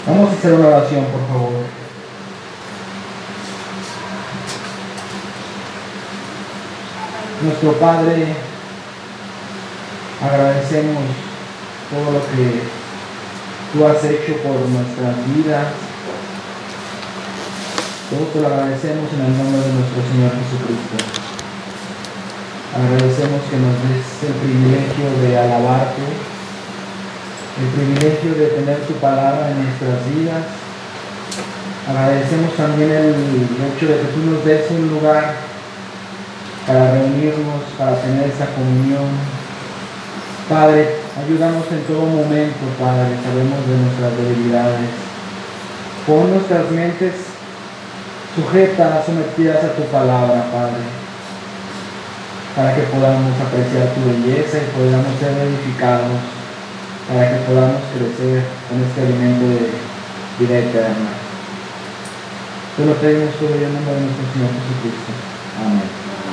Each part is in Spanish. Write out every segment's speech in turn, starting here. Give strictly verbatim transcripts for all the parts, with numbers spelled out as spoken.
Vamos a hacer una oración, por favor. Nuestro Padre, agradecemos todo lo que tú has hecho por nuestras vidas. Todo te lo agradecemos en el nombre de nuestro Señor Jesucristo. Agradecemos que nos des el privilegio de alabarte, el privilegio de tener tu palabra en nuestras vidas. Agradecemos también el hecho de que tú nos des un lugar para reunirnos, para tener esa comunión. Padre, ayúdanos en todo momento, Padre, sabemos de nuestras debilidades. Pon nuestras mentes sujetas, sometidas a tu palabra, Padre, para que podamos apreciar tu belleza y podamos ser edificados, para que podamos crecer con este alimento de vida eterna. Te lo pedimos todo en el nombre de nuestro Señor Jesucristo. Amén.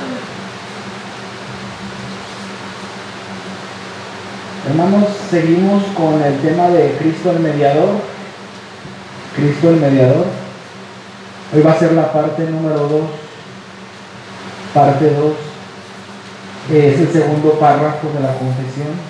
Hermanos, seguimos con el tema de Cristo el mediador. Cristo el mediador. Hoy va a ser la parte número dos, parte dos, que es el segundo párrafo de la confesión.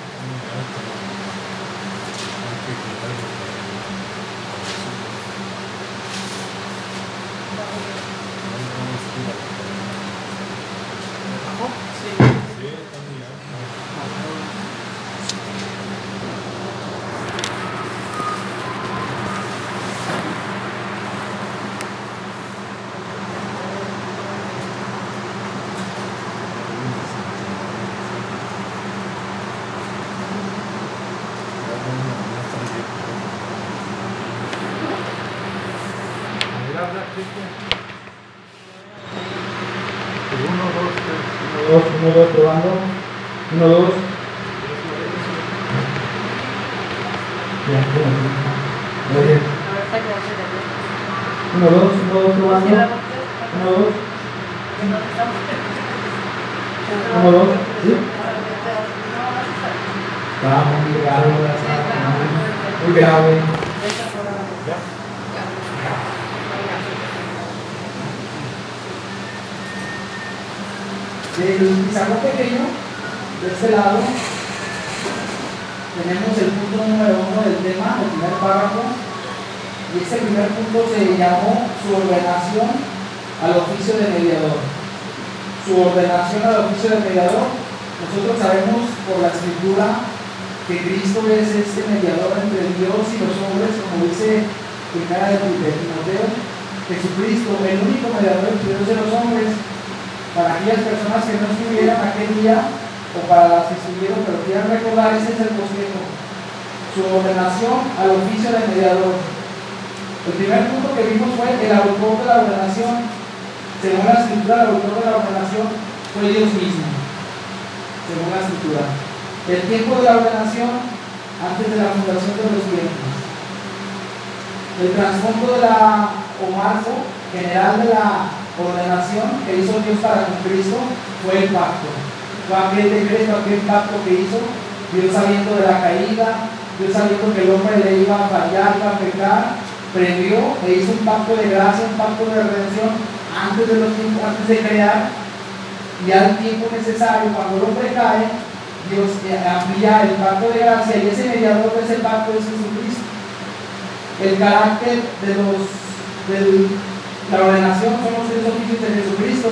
Uno, dos, uno, dos, probando. Uno, dos. Bien, uno, dos, uno, dos, probando. Uno, dos. Uno, dos. ¿Sí? Está muy grave, muy grave. Del pizarrón pequeño, de este lado, tenemos el punto número uno del tema, el primer párrafo, y este primer punto se llamó su ordenación al oficio de mediador. Su ordenación al oficio de mediador. Nosotros sabemos por la Escritura que Cristo es este mediador entre Dios y los hombres, como dice primera de Timoteo. Jesucristo, el único mediador entre Dios y los hombres, para aquellas personas que no estuvieran aquel día o para las que estuvieron pero quieran recordar, ese es el bosquejo, su ordenación al oficio de mediador. El primer punto que vimos fue el autor de la ordenación. Según la Escritura, el autor de la ordenación fue Dios mismo, según la Escritura. El tiempo de la ordenación antes de la fundación de los tiempos. El trasfondo de la o marco general de la ordenación que hizo Dios para con Cristo fue el pacto. Fue aquel decreto, aquel pacto que hizo Dios sabiendo de la caída, Dios sabiendo que el hombre le iba a fallar, iba a pecar, previó e hizo un pacto de gracia, un pacto de redención antes de los tiempos, antes de crear, y al tiempo necesario, cuando el hombre cae, Dios amplía el pacto de gracia, y ese mediador de ese pacto es Jesucristo. El carácter de los del la ordenación son los tres oficios de Jesucristo,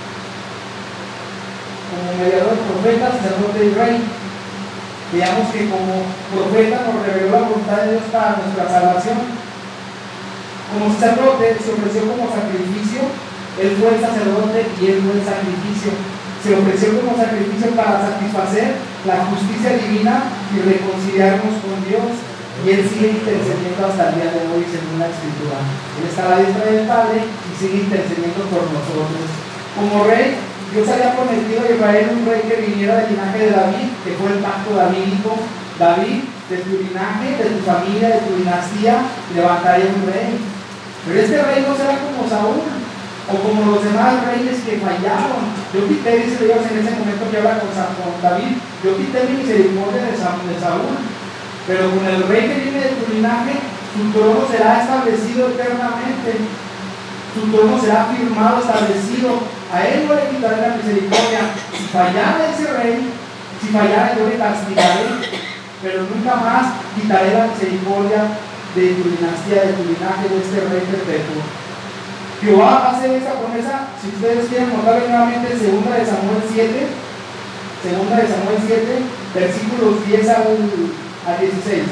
como mediador, profeta, sacerdote y rey. Digamos que como profeta nos reveló la voluntad de Dios para nuestra salvación. Como sacerdote se ofreció como sacrificio, él fue el sacerdote y él fue el sacrificio. Se ofreció como sacrificio para satisfacer la justicia divina y reconciliarnos con Dios. Y Él sigue intercediendo hasta el día de hoy según la Escritura. Él está a la diestra del Padre y sigue intercediendo por nosotros. Como rey, Dios había prometido a Israel un rey que viniera del linaje de David, que fue el pacto davídico. David, de tu linaje, de tu familia, de tu dinastía, levantaré un rey. Pero este rey no será como Saúl, o como los demás reyes que fallaron. Yo quité, dice Dios en ese momento que habla con, con David, yo quité mi misericordia de Saúl. Pero con el rey que viene de tu linaje, Su trono será establecido eternamente. Su trono será firmado, establecido. A él no le quitaré la misericordia. Si fallara ese rey, si fallara yo le castigaré, pero nunca más quitaré la misericordia de tu dinastía, de tu linaje, de este rey perpetuo. Jehová hace esta promesa. Si ustedes quieren notarlo nuevamente, segunda de Samuel siete, segunda de Samuel siete, versículos diez al dieciséis.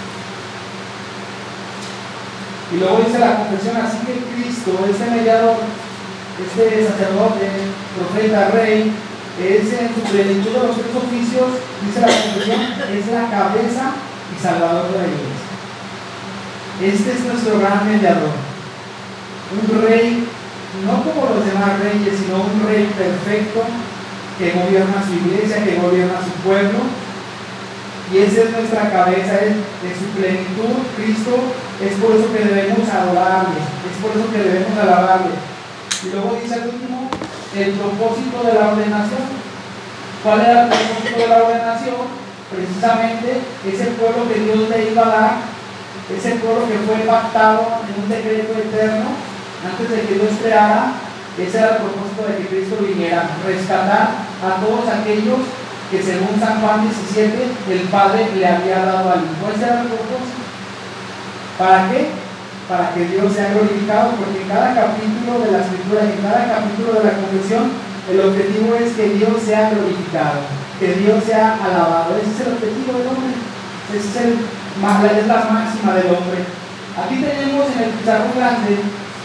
Y luego dice la confesión: así que Cristo, este mediador, este sacerdote, profeta, rey, es en su plenitud de los tres oficios, dice la confesión, es la cabeza y salvador de la iglesia. Este es nuestro gran mediador. Un rey, no como los demás reyes, sino un rey perfecto que gobierna su iglesia, que gobierna su pueblo. Y esa es nuestra cabeza, es de su plenitud, Cristo. Es por eso que debemos adorarle, es por eso que debemos alabarle. Y luego dice al último, el propósito de la ordenación. ¿Cuál era el propósito de la ordenación? Precisamente ese pueblo que Dios le iba a dar, ese pueblo que fue pactado en un decreto eterno antes de que Dios creara. Ese era el propósito de que Cristo viniera, rescatar a todos aquellos que según San Juan diecisiete el Padre le había dado al Hijo. Ese era el propósito. ¿Para qué? Para que Dios sea glorificado, porque en cada capítulo de la Escritura y en cada capítulo de la confesión el objetivo es que Dios sea glorificado, que Dios sea alabado. Ese es el objetivo del hombre. Esa es, el, es la máxima del hombre. Aquí tenemos en el pizarrón grande,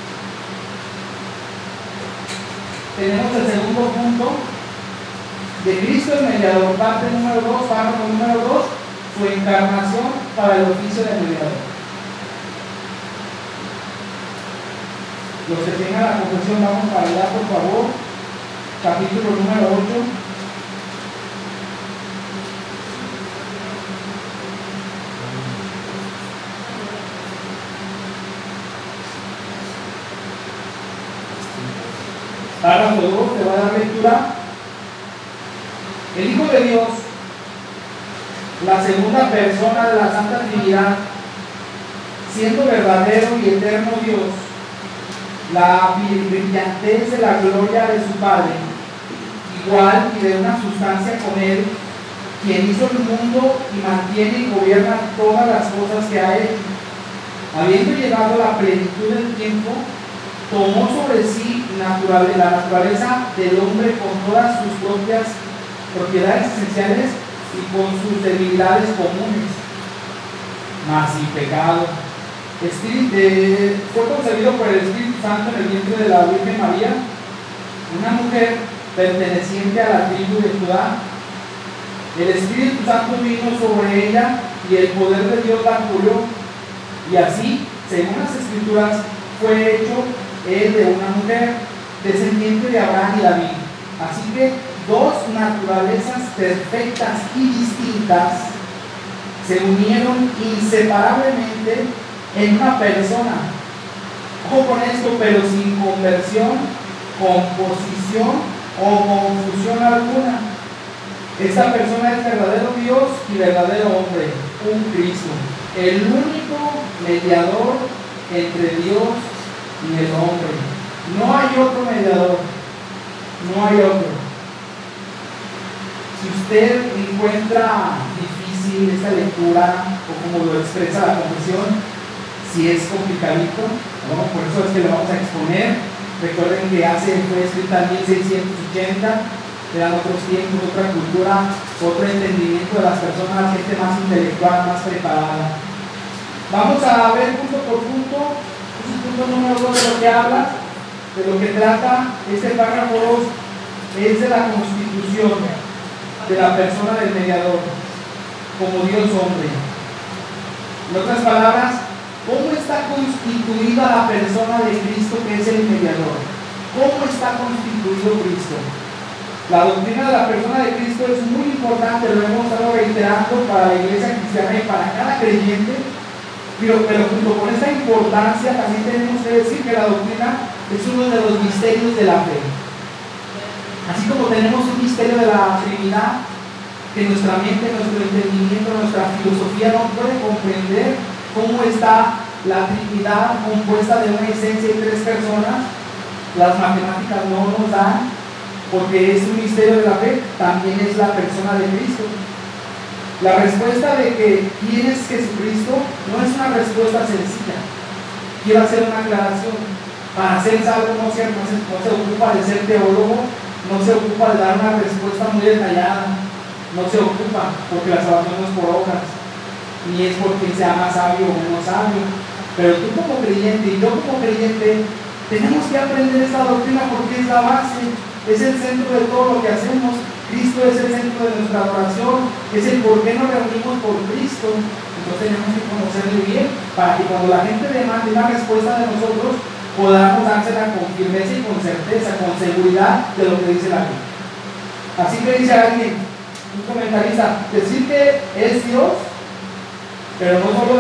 tenemos el segundo punto de Cristo el mediador, parte número dos, párrafo número dos, su encarnación para el oficio de mediador. Los que tengan la confesión, vamos para allá, por favor. Capítulo número ocho. Párrafo dos, te va a dar lectura. El Hijo de Dios, la segunda persona de la Santa Trinidad, siendo verdadero y eterno Dios, la brillantez de la gloria de su Padre, igual y de una sustancia con Él, quien hizo el mundo y mantiene y gobierna todas las cosas que ha hecho, habiendo llegado a la plenitud del tiempo, tomó sobre sí natural, la naturaleza del hombre con todas sus propias propiedades esenciales y con sus debilidades comunes, mas sin pecado. Espíritu, eh, fue concebido por el Espíritu Santo en el vientre de la Virgen María, una mujer perteneciente a la tribu de Judá. El Espíritu Santo vino sobre ella y el poder de Dios la cubrió, y así, según las Escrituras, fue hecho él de una mujer, descendiente de Abraham y David. Así que dos naturalezas perfectas y distintas se unieron inseparablemente en una persona. Ojo con esto, pero sin conversión, composición o confusión alguna. Esta persona es verdadero Dios y verdadero hombre, un Cristo, el único mediador entre Dios y el hombre. No hay otro mediador, no hay otro. Si usted encuentra difícil esta lectura, o como lo expresa la confesión, si es complicadito, ¿no? Por eso es que lo vamos a exponer. Recuerden que hace, fue escrita en mil seiscientos ochenta, eran otros tiempos, otra cultura, otro entendimiento de las personas, gente más intelectual, más preparada. Vamos a ver punto por punto. Este es el punto número dos de lo que habla, de lo que trata este párrafo dos, es de la constitución de la persona del mediador como Dios hombre. En otras palabras, ¿cómo está constituida la persona de Cristo que es el mediador? ¿Cómo está constituido Cristo? La doctrina de la persona de Cristo es muy importante, lo hemos estado reiterando para la iglesia cristiana y para cada creyente, pero, pero junto con esta importancia también tenemos que decir que la doctrina es uno de los misterios de la fe. Así como tenemos un misterio de la Trinidad que nuestra mente, nuestro entendimiento, nuestra filosofía no puede comprender cómo está la Trinidad compuesta de una esencia y tres personas, las matemáticas no nos dan, porque es un misterio de la fe, también es la persona de Cristo. La respuesta de que quién es Jesucristo no es una respuesta sencilla. Quiero hacer una aclaración. Para ser salvo no se, no, se, no se ocupa de ser teólogo, no se ocupa de dar una respuesta muy detallada, no se ocupa, porque la salvación no es por obras, ni es porque sea más sabio o menos sabio. Pero tú como creyente y yo como creyente tenemos que aprender esta doctrina porque es la base, es el centro de todo lo que hacemos. Cristo es el centro de nuestra adoración, es el por qué nos reunimos por Cristo. Entonces tenemos que conocerle bien para que cuando la gente demande una respuesta de nosotros podamos dársela con firmeza y con certeza, con seguridad de lo que dice la ley. Así que dice alguien, un comentarista, decir que es Dios, pero no solo,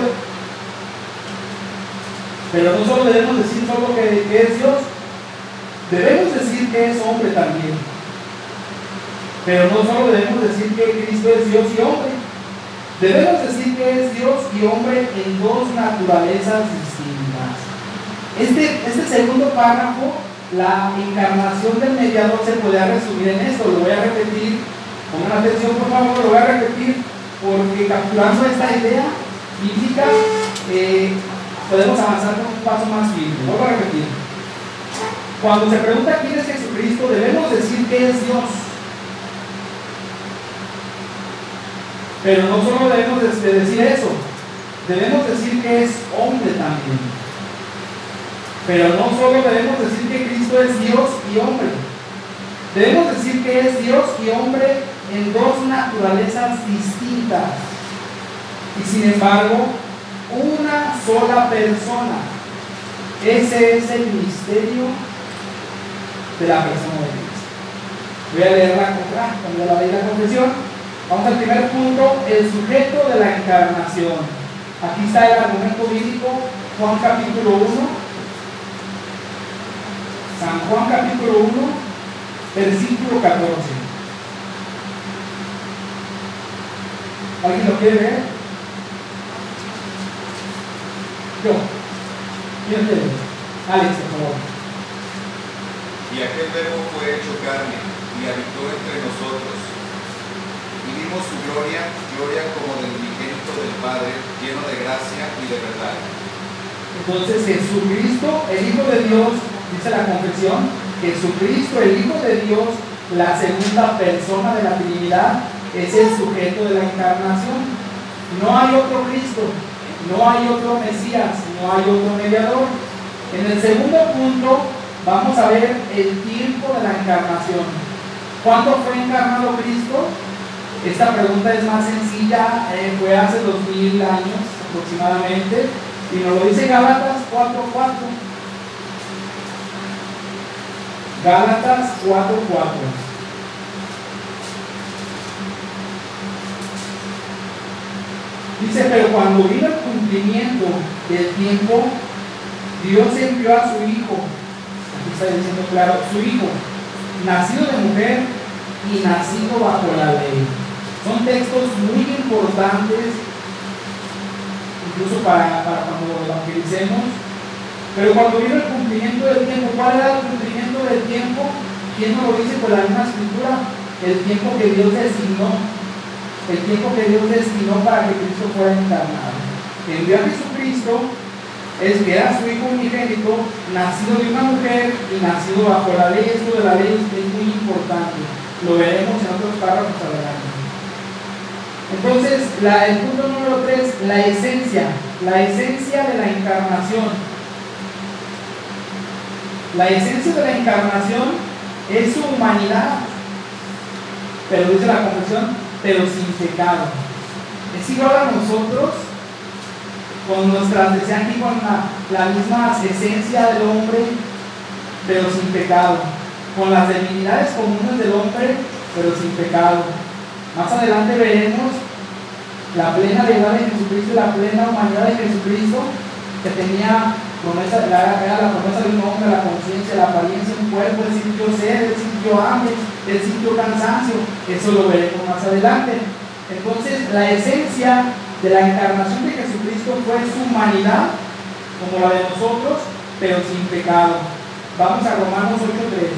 pero no solo debemos decir solo que, que es Dios, debemos decir que es hombre también. Pero no solo debemos decir que Cristo es Dios y hombre, debemos decir que es Dios y hombre en dos naturalezas distintas. Este, este segundo párrafo, la encarnación del mediador, se puede resumir en esto. Lo voy a repetir, pongan atención por favor, lo voy a repetir porque capturando esta idea bíblica eh, podemos avanzar con un paso más firme. Vuelvo a repetir. Cuando se pregunta quién es Jesucristo, debemos decir que es Dios. Pero no solo debemos de decir eso, debemos decir que es hombre también. Pero no solo debemos decir que Cristo es Dios y hombre, debemos decir que es Dios y hombre en dos naturalezas distintas. Y sin embargo, una sola persona. Ese es el misterio de la persona de Cristo. Voy a leer la, cuando la ley la confesión. Vamos al primer punto, el sujeto de la encarnación. Aquí está el argumento bíblico, Juan capítulo uno. San Juan capítulo uno, versículo catorce. ¿Alguien lo quiere ver? Yo. ¿Quién quiere? Alex, por favor. Y aquel verbo fue hecho carne y habitó entre nosotros. Y vimos su gloria, gloria como del unigénito del Padre, lleno de gracia y de verdad. Entonces Jesucristo, el Hijo de Dios, dice la confesión, Jesucristo, el Hijo de Dios, la segunda persona de la Trinidad, es el sujeto de la encarnación. No hay otro Cristo, no hay otro Mesías, no hay otro mediador. En el segundo punto vamos a ver el tiempo de la encarnación. ¿Cuándo fue encarnado Cristo? Esta pregunta es más sencilla, eh, fue hace dos mil años aproximadamente, y nos lo dice Gálatas cuatro cuatro. Gálatas cuatro cuatro. Dice, pero cuando vino el cumplimiento del tiempo, Dios envió a su Hijo, aquí está diciendo claro, su Hijo, nacido de mujer y nacido bajo la ley. Son textos muy importantes, incluso para, para cuando lo evangelicemos. Pero cuando vino el cumplimiento del tiempo, ¿cuál era el cumplimiento del tiempo? ¿Quién nos lo dice por la misma escritura? El tiempo que Dios designó, el tiempo que Dios destinó para que Cristo fuera encarnado. Envió a Jesucristo, es que era su Hijo unigénito, nacido de una mujer y nacido bajo la ley. Esto de la ley es muy importante, lo veremos en otros párrafos adelante. Entonces, la, el punto número tres, la esencia, la esencia de la encarnación. La esencia de la encarnación es su humanidad, pero dice la confesión, pero sin pecado. Es igual a nosotros, con nuestras, decían aquí, con la, la misma esencia del hombre, pero sin pecado, con las debilidades comunes del hombre, pero sin pecado. Más adelante veremos la plena deidad de Jesucristo y la plena humanidad de Jesucristo, que tenía promesa, era la promesa de un hombre, la conciencia, la apariencia, un cuerpo. Él sintió sed, él sintió hambre, él sintió cansancio. Eso lo veremos más adelante. Entonces, la esencia de la encarnación de Jesucristo fue su humanidad, como la de nosotros, pero sin pecado. Vamos a Romanos ocho tres.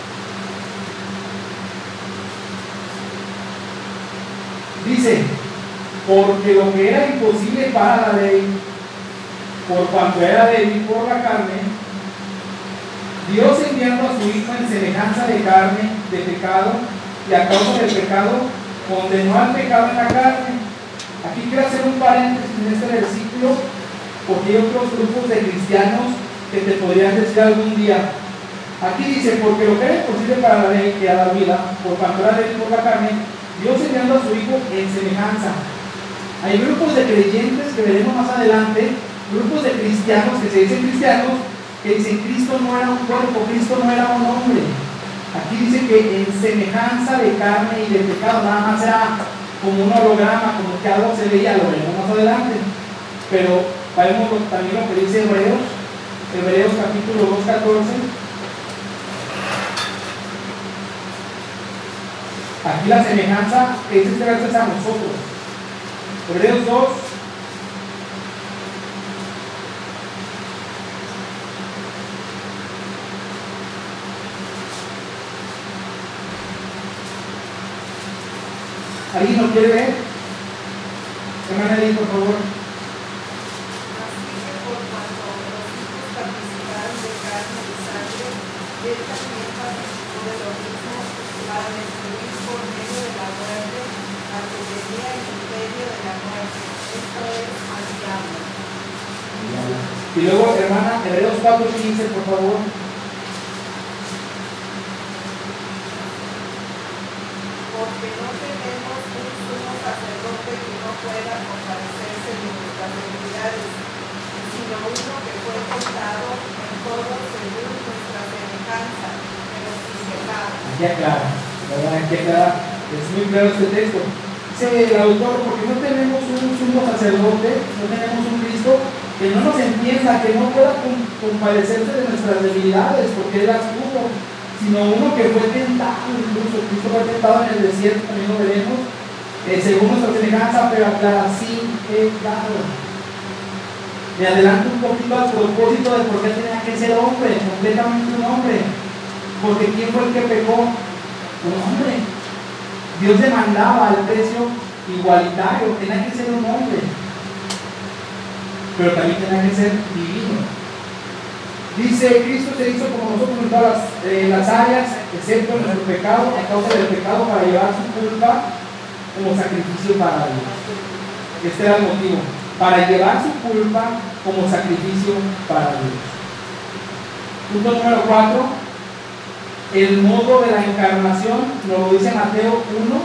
Dice, porque lo que era imposible para la ley, por cuanto era débil por la carne, Dios enviando a su Hijo en semejanza de carne, de pecado, y a causa del pecado, condenó al pecado en la carne. Aquí quiero hacer un paréntesis en este versículo, porque hay otros grupos de cristianos que te podrían decir algún día. Aquí dice, porque lo que era imposible para la ley, que era la vida, por cuanto era débil por la carne, Dios enviando a su Hijo en semejanza. Hay grupos de creyentes que veremos más adelante, grupos de cristianos que se dicen cristianos, que dicen Cristo no era un cuerpo, Cristo no era un hombre. Aquí dice que en semejanza de carne y de pecado, nada más era como un holograma, como que algo se veía, lo veremos más adelante. Pero vemos también lo que dice Hebreos, Hebreos capítulo dos, catorce. Aquí la semejanza es este verso es a nosotros. Hebreos dos. ¿Alguien lo quiere ver? Hermana Eli, por favor. Así que por cuanto los hijos participaron de carne y sangre, él también participó de lo mismo para destruir por medio de la muerte al que tenía el imperio de la muerte, esto es, al diablo. Y luego, hermana, Hebreos cuatro quince, por favor. Porque no tenemos un sumo sacerdote que no pueda compadecerse de nuestras debilidades, sino uno que fue tentado en todo según nuestra semejanza, pero sin pecado. Aquí aclara, ¿verdad? Aquí aclara, es muy claro este texto. Dice el autor, porque no tenemos un sumo sacerdote, no tenemos un Cristo que no nos entienda, que no pueda compadecerse de nuestras debilidades, porque Él las tuvo, sino uno que fue tentado, incluso Cristo fue tentado en el desierto, también lo veremos, eh, según nuestra semejanza, pero aclara, sin pecado. Me adelanto un poquito al propósito de por qué tenía que ser hombre, completamente un hombre, porque ¿quién fue el que pecó? Un hombre. Dios demandaba el precio igualitario, tenía que ser un hombre, pero también tenía que ser divino. Dice, Cristo se hizo como nosotros en todas las, eh, las áreas, excepto en nuestro pecado, a causa del pecado, para llevar su culpa como sacrificio para Dios. Este era el motivo, para llevar su culpa como sacrificio para Dios. Punto número cuatro, el modo de la encarnación, nos lo dice Mateo uno,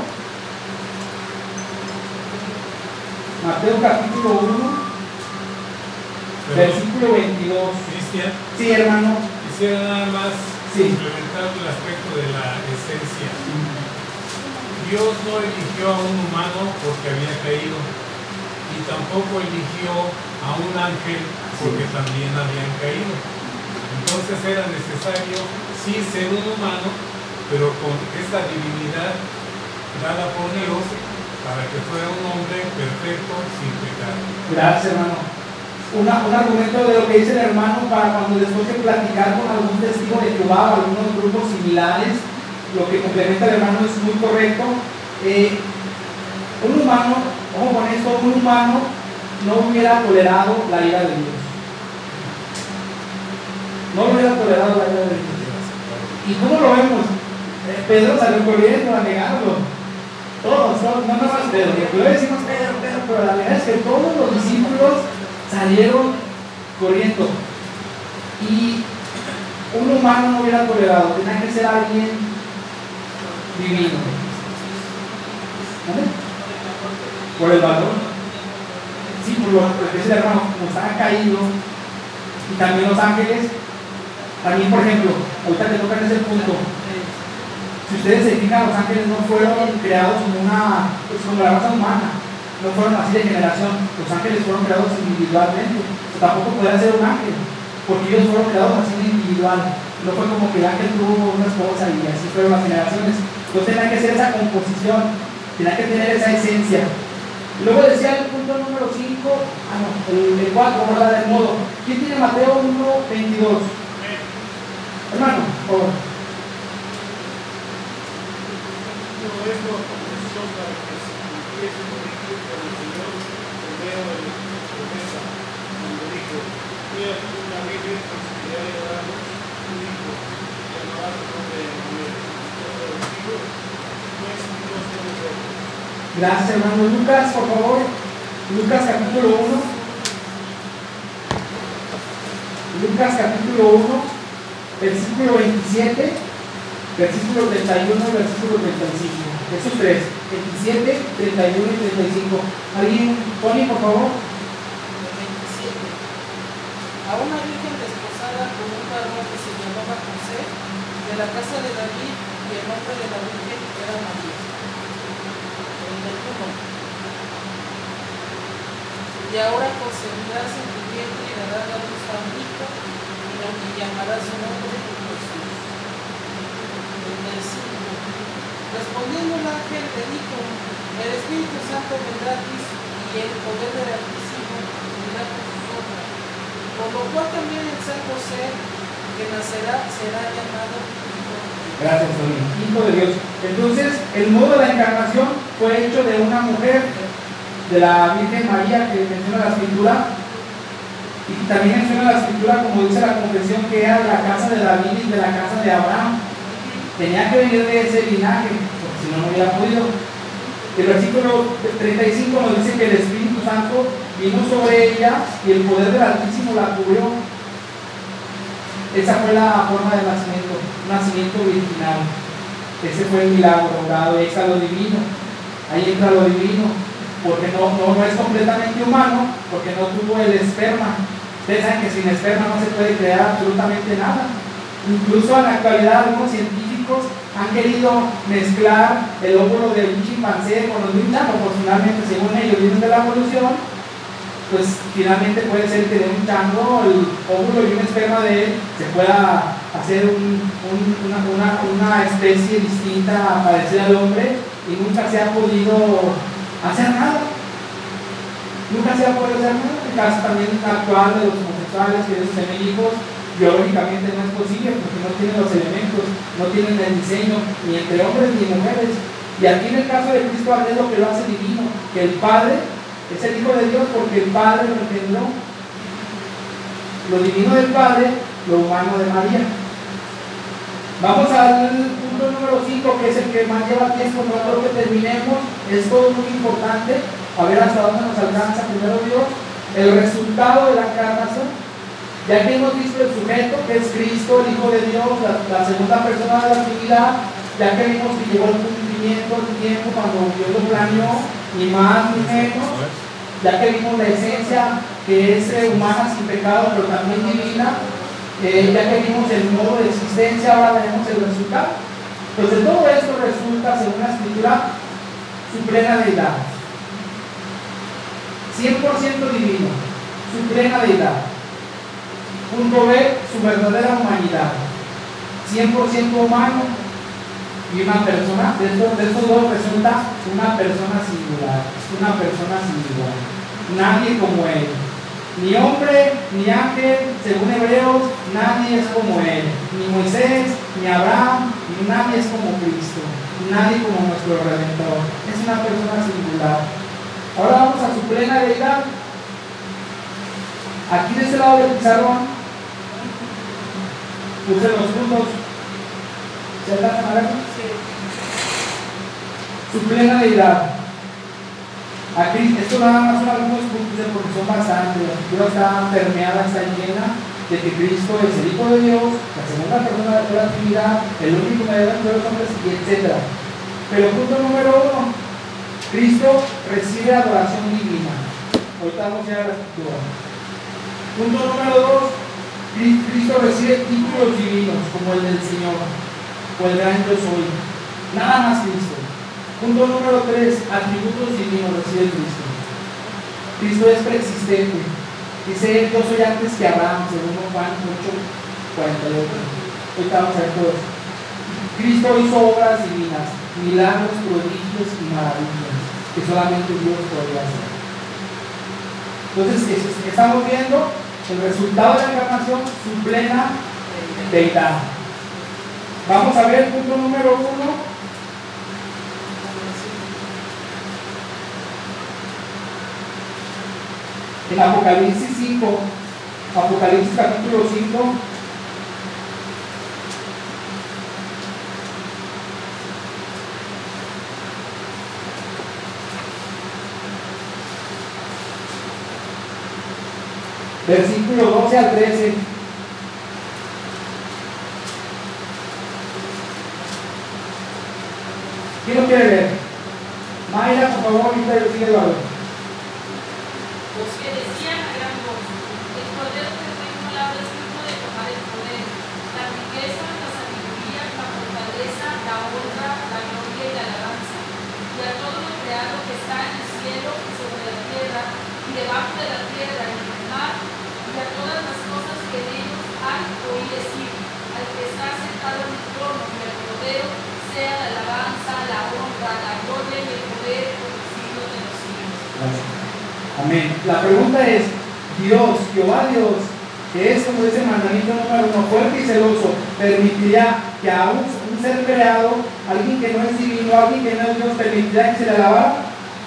Mateo capítulo uno, versículo veintidós. Cristian, Sí, hermano. quisiera nada más Sí. complementar el aspecto de la esencia. Dios no eligió a un humano porque había caído, y tampoco eligió a un ángel porque también habían caído. Entonces era necesario sí ser un humano, pero con esta divinidad dada por Dios para que fuera un hombre perfecto sin pecado. Gracias, hermano. Una, un argumento de lo que dice el hermano para cuando después de platicar con algún testigo de Jehová o algunos grupos similares, lo que complementa el hermano es muy correcto. Eh, un humano, ojo con esto, un humano no hubiera tolerado la ira de Dios. No hubiera tolerado la ira de Dios. ¿Y cómo lo vemos? Eh, Pedro salió corriendo a negarlo. Todos, todos, no más Pedro. Luego decimos Pedro, Pedro, pero la verdad es que todos los discípulos salieron corriendo. Y un humano no hubiera tolerado, tenía que ser alguien divino. ¿Vale? Por el valor. Sí, por lo que dice el hermano, como estaban caídos, y también los ángeles, también por ejemplo, ahorita que tocan ese punto, si ustedes se fijan, los ángeles no fueron creados como una, pues como la raza humana, no fueron así de generación, los ángeles fueron creados individualmente, tampoco podía ser un ángel, porque ellos fueron creados así de individual, no fue como que el ángel tuvo una esposa y así fueron las generaciones, entonces tenía que ser esa composición, tenía que tener esa esencia. Luego decía el punto número cinco, ah no, el cuatro, ¿verdad? Del modo. ¿Quién tiene Mateo uno veintidós? Hermano, por favor. Todo esto aconteció para que se cumpliese lo dicho por el Señor por medio de la promesa, cuando dijo: He aquí una virgen concebirá y dará a luz un hijo, y llamará su nombre Emmanuel. Todo lo digo, pues Dios con nosotros. Gracias, hermano. Lucas, por favor. Lucas capítulo uno. Lucas capítulo uno, versículo veintisiete, versículo treinta y uno, versículo treinta y cinco. Esos tres, veintisiete, treinta y uno y treinta y cinco. ¿Alguien? Tony, por favor. veintisiete. A una virgen desposada con un varón que se llamaba José, de la casa de David, y el nombre de la virgen era María. treinta y uno. Y ahora concebirás en tu vientre y darás a luz a un hijo, y llamarás su nombre Jesús. treinta y cinco. Respondiendo el ángel le dijo: El Espíritu Santo vendrá a ti y el poder del Altísimo vendrá con tu sombra. Por lo cual también el San José que nacerá será llamado Hijo. Gracias, Tony. Hijo de Dios. Entonces, el modo de la encarnación fue hecho de una mujer, de la Virgen María, que menciona la Escritura, y también menciona la Escritura, como dice la confesión, que era de la casa de David y de la casa de Abraham. Tenía que venir de ese linaje, porque si no, no hubiera podido. El versículo treinta y cinco nos dice que el Espíritu Santo vino sobre ella y el poder del Altísimo la cubrió. Esa fue la forma de nacimiento, un nacimiento virginal. Ese fue el milagro obrado, ahí está lo divino, ahí entra lo divino, porque no, no, no es completamente humano, porque no tuvo el esperma. Ustedes saben que sin esperma no se puede crear absolutamente nada. Incluso en la actualidad algunos científicos han querido mezclar el óvulo de un chimpancé con los de un chango. Personalmente, según ellos, vienen de la evolución, pues finalmente puede ser que de un chango, el óvulo y un esperma de él, se pueda hacer un, un, una, una, una especie distinta, parecida al hombre, y nunca se ha podido hacer nada. Nunca se ha podido hacer nada. El caso también actual de los homosexuales que deben tener hijos, biológicamente no es posible porque no tienen los elementos, no tienen el diseño, ni entre hombres ni mujeres. Y aquí en el caso de Cristo es lo que lo hace divino, que el Padre es el Hijo de Dios porque el Padre lo engendró. Lo divino del Padre, lo humano de María. Vamos al punto número cinco, que es el que más lleva tiempo. No creo que terminemos, es todo muy importante. A ver hasta dónde nos alcanza primero Dios. El resultado de la encarnación. Ya que hemos visto el sujeto, que es Cristo, el Hijo de Dios, la, la segunda persona de la Trinidad, ya que vimos que llegó el cumplimiento del tiempo cuando Dios lo planeó, ni más ni menos, ya que vimos la esencia que es eh, humana sin pecado, pero también divina, eh, ya que vimos el modo de existencia, ahora tenemos el resultado. Entonces todo esto resulta, según la Escritura, su plena deidad, cien por ciento divino, su plena deidad. Punto B, su verdadera humanidad, cien por ciento humano y una persona. De estos, de estos dos resulta una persona singular, una persona singular, nadie como él, ni hombre, ni ángel, según Hebreos, nadie es como él, ni Moisés, ni Abraham, ni nadie es como Cristo, nadie como nuestro Redentor, es una persona singular. Ahora vamos a su plena deidad. Aquí de este lado del pizarrón puse los puntos. ¿Se alcanzan a ver? Sí. Su plena deidad. Aquí, esto nada más son algunos puntos porque son bastantes. La Escritura está permeada, está llena de que Cristo es el Hijo de Dios, la segunda persona de la Trinidad, el único mediador de los hombres, y etcétera. Pero punto número uno, Cristo recibe adoración divina. Ahorita vamos a ir a la Escritura. Punto número dos, Cristo recibe títulos divinos como el del Señor o el gran yo soy. Nada más Cristo. Punto número tres, atributos divinos recibe Cristo. Cristo es preexistente. Dice, yo soy antes que Abraham, según Juan ocho cuarenta y ocho. Ahorita vamos a ver todo esto. Cristo hizo obras divinas, milagros, prodigios y maravillas. que solamente Dios podría hacer. Entonces, es- estamos viendo el resultado de la encarnación, su plena deidad. Vamos a ver el punto número uno. En Apocalipsis cinco, Apocalipsis capítulo cinco, versículo doce al trece. ¿Quién lo quiere ver? Mayra, por favor, ahorita yo sigue el Los que decían a gran voz, el poder del reino labra es digno de tomar el poder, la riqueza, la sabiduría, la fortaleza, la honra, la gloria y la alabanza, y a todo lo creado que está en el cielo y sobre la tierra, y debajo de la tierra y en el mar, y a todas las cosas que en ellos hay, oí decir, al que está sentado en el trono y el cordero, sea la alabanza, la honra, la gloria y el poder por los siglos de los siglos. Gracias. Amén. La pregunta es, Dios, Jehová Dios, que es como dice el mandamiento número uno, fuerte y celoso, permitirá que a un, un ser creado, alguien que no es divino, alguien que no es Dios, permitirá que se le alabara.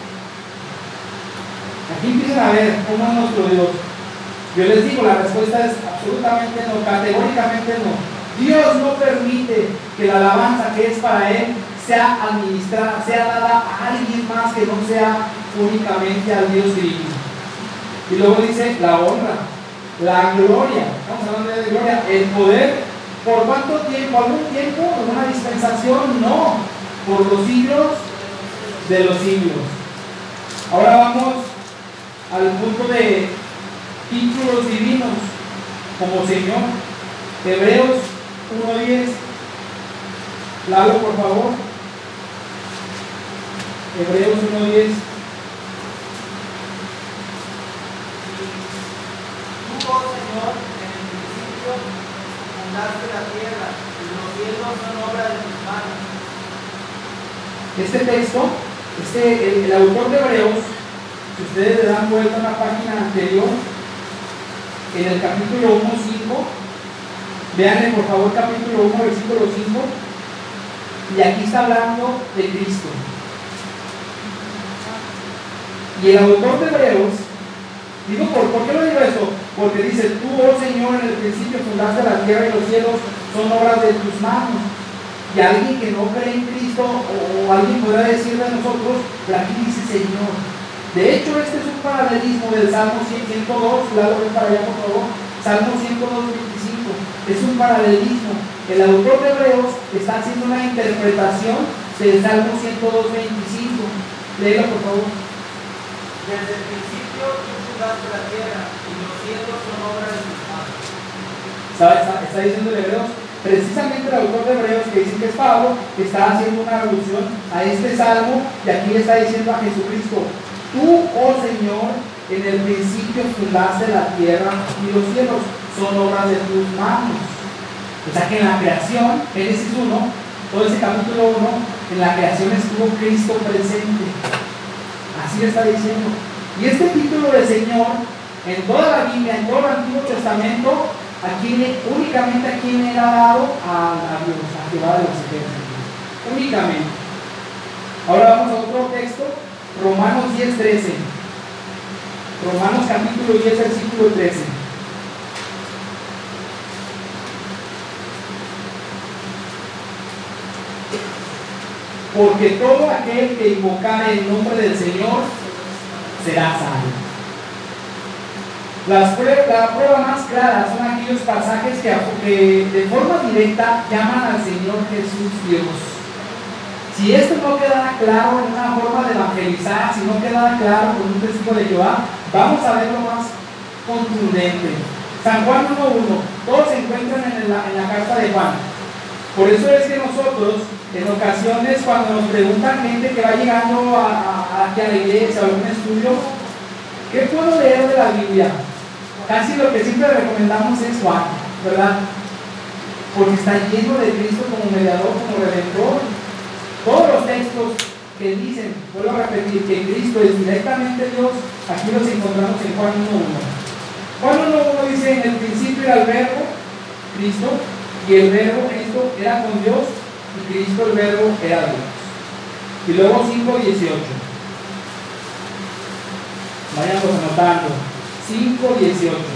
Aquí empiezan a ver cómo es nuestro Dios. Yo les digo, la respuesta es absolutamente no, categóricamente no. Dios no permite que la alabanza que es para Él sea administrada, sea dada a alguien más que no sea únicamente al Dios divino. Y luego dice la honra, la gloria, estamos hablando de gloria, el poder. ¿Por cuánto tiempo? ¿Algún tiempo? ¿Alguna dispensación? No, por los siglos de los siglos. Ahora vamos al punto de títulos divinos como Señor. Hebreos uno diez. Lalo, por favor. Hebreos uno diez. Tú, oh Señor, en el principio fundaste la tierra, y los cielos son obra de tus manos. Este texto, este, el, el autor de Hebreos, si ustedes le dan vuelta a una página anterior, en el capítulo uno cinco, veanle por favor capítulo uno, versículo cinco, y aquí está hablando de Cristo. Y el autor de Hebreos, digo, ¿por, ¿por qué lo digo esto? Porque dice, tú, oh Señor, en el principio fundaste la tierra y los cielos son obras de tus manos. Y alguien que no cree en Cristo, o, o alguien podrá decir de nosotros, pero aquí dice Señor. De hecho, este es un paralelismo del Salmo ciento dos, claro, ven para allá por favor, Salmo ciento dos, veinticinco, es un paralelismo. El autor de Hebreos está haciendo una interpretación del Salmo ciento dos, veinticinco. Léelo por favor. Desde el principio tú fundaste la tierra, y los cielos son obra de tus manos. Está, está, está diciendo el Hebreos, precisamente el autor de Hebreos, que dice que es Pablo, que está haciendo una alusión a este salmo, y aquí le está diciendo a Jesucristo, tú, oh Señor, en el principio fundaste la tierra y los cielos, son obras de tus manos. O sea que en la creación, Génesis uno, todo ese capítulo uno, en la creación estuvo Cristo presente. Así le está diciendo. Y este título de Señor, en toda la Biblia, en todo el Antiguo Testamento, aquí únicamente a quien era dado a, a Dios, a Jehová de los ejércitos. Únicamente. Ahora vamos a otro texto, Romanos diez, trece. Romanos capítulo diez, versículo trece. Porque todo aquel que invocare el nombre del Señor será salvo. Las pruebas, la prueba más clara son aquellos pasajes que, que de forma directa llaman al Señor Jesús Dios. Si esto no queda claro en una forma de evangelizar, si no queda claro con un testigo de Jehová, vamos a verlo más contundente. San Juan uno uno, todos se encuentran en la, en la carta de Juan. Por eso es que nosotros, en ocasiones, cuando nos preguntan gente que va llegando a, a, aquí a la iglesia o a algún estudio, ¿qué puedo leer de la Biblia? Casi lo que siempre recomendamos es Juan, ¿verdad? Porque está lleno de Cristo como mediador, como redentor. Todos los textos que dicen, vuelvo a repetir, que Cristo es directamente Dios, aquí los encontramos en Juan uno uno. Juan uno uno dice, en el principio era el verbo, Cristo, y el verbo, Cristo, era con Dios, y Cristo, el verbo, era Dios. Y luego cinco dieciocho. Vayamos anotando. cinco dieciocho.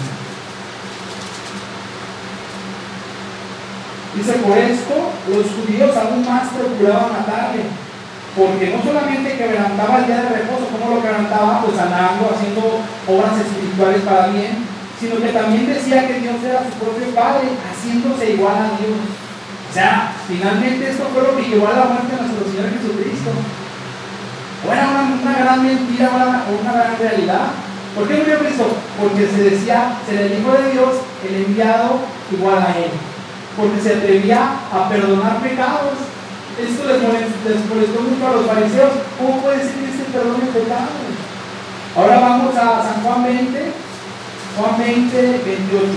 Dice, por esto los judíos aún más procuraban matarle, porque no solamente quebrantaba el día de reposo, como lo quebrantaba, pues andando, haciendo obras espirituales para bien, sino que también decía que Dios era su propio Padre, haciéndose igual a Dios. O sea, finalmente esto fue lo que llevó a la muerte de nuestro Señor Jesucristo. ¿O era una, una gran mentira o una, una gran realidad? ¿Por qué murió Cristo? Porque se decía, se le dijo de Dios, el enviado igual a Él. Porque se atrevía a perdonar pecados. Esto les molestó, les molestó mucho a los fariseos. ¿Cómo puede ser que este perdone pecados? Ahora vamos a San Juan veinte, Juan veinte, veintiocho.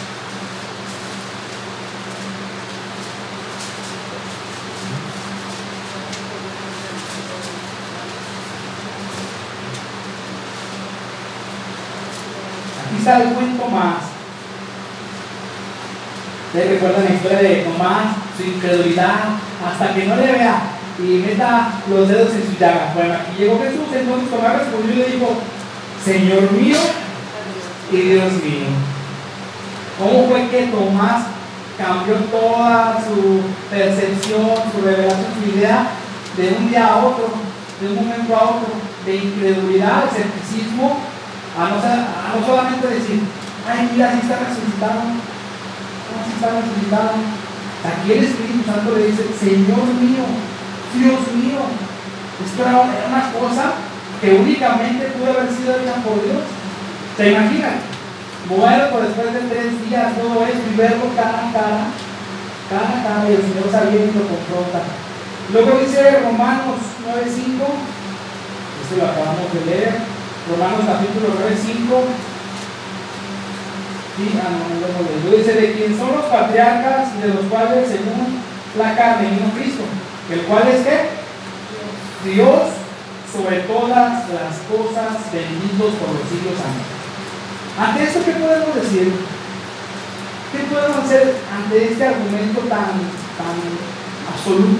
Aquí está el cuento más. Ustedes recuerdan la historia de Tomás, su incredulidad, hasta que no le vea y meta los dedos en su llaga. Bueno, aquí llegó Jesús, entonces Tomás respondió y le dijo, Señor mío y Dios mío. ¿Cómo fue que Tomás cambió toda su percepción, su revelación, su idea de un día a otro, de un momento a otro, de incredulidad, de escepticismo, a no, a no solamente decir, ay, mira, si está resucitado? Si está resucitado. Aquí el Espíritu Santo le dice, Señor mío, Dios mío. Esto era una cosa que únicamente pudo haber sido hecha por Dios. ¿Se imaginan? Muerto después de tres días, todo esto, y verlo cara a cara, cara a cara, y el Señor sabía y lo confronta. Luego dice Romanos nueve cinco, esto lo acabamos de leer, Romanos capítulo nueve cinco. Sí, ah, no, no, no, no. Dice, de quien son los patriarcas y de los cuales según la carne vino Cristo, el cual es ¿qué? Dios sobre todas las cosas, benditos por los siglos. Amén. Ante esto, ¿qué podemos decir? ¿Qué podemos hacer ante este argumento tan, tan absoluto?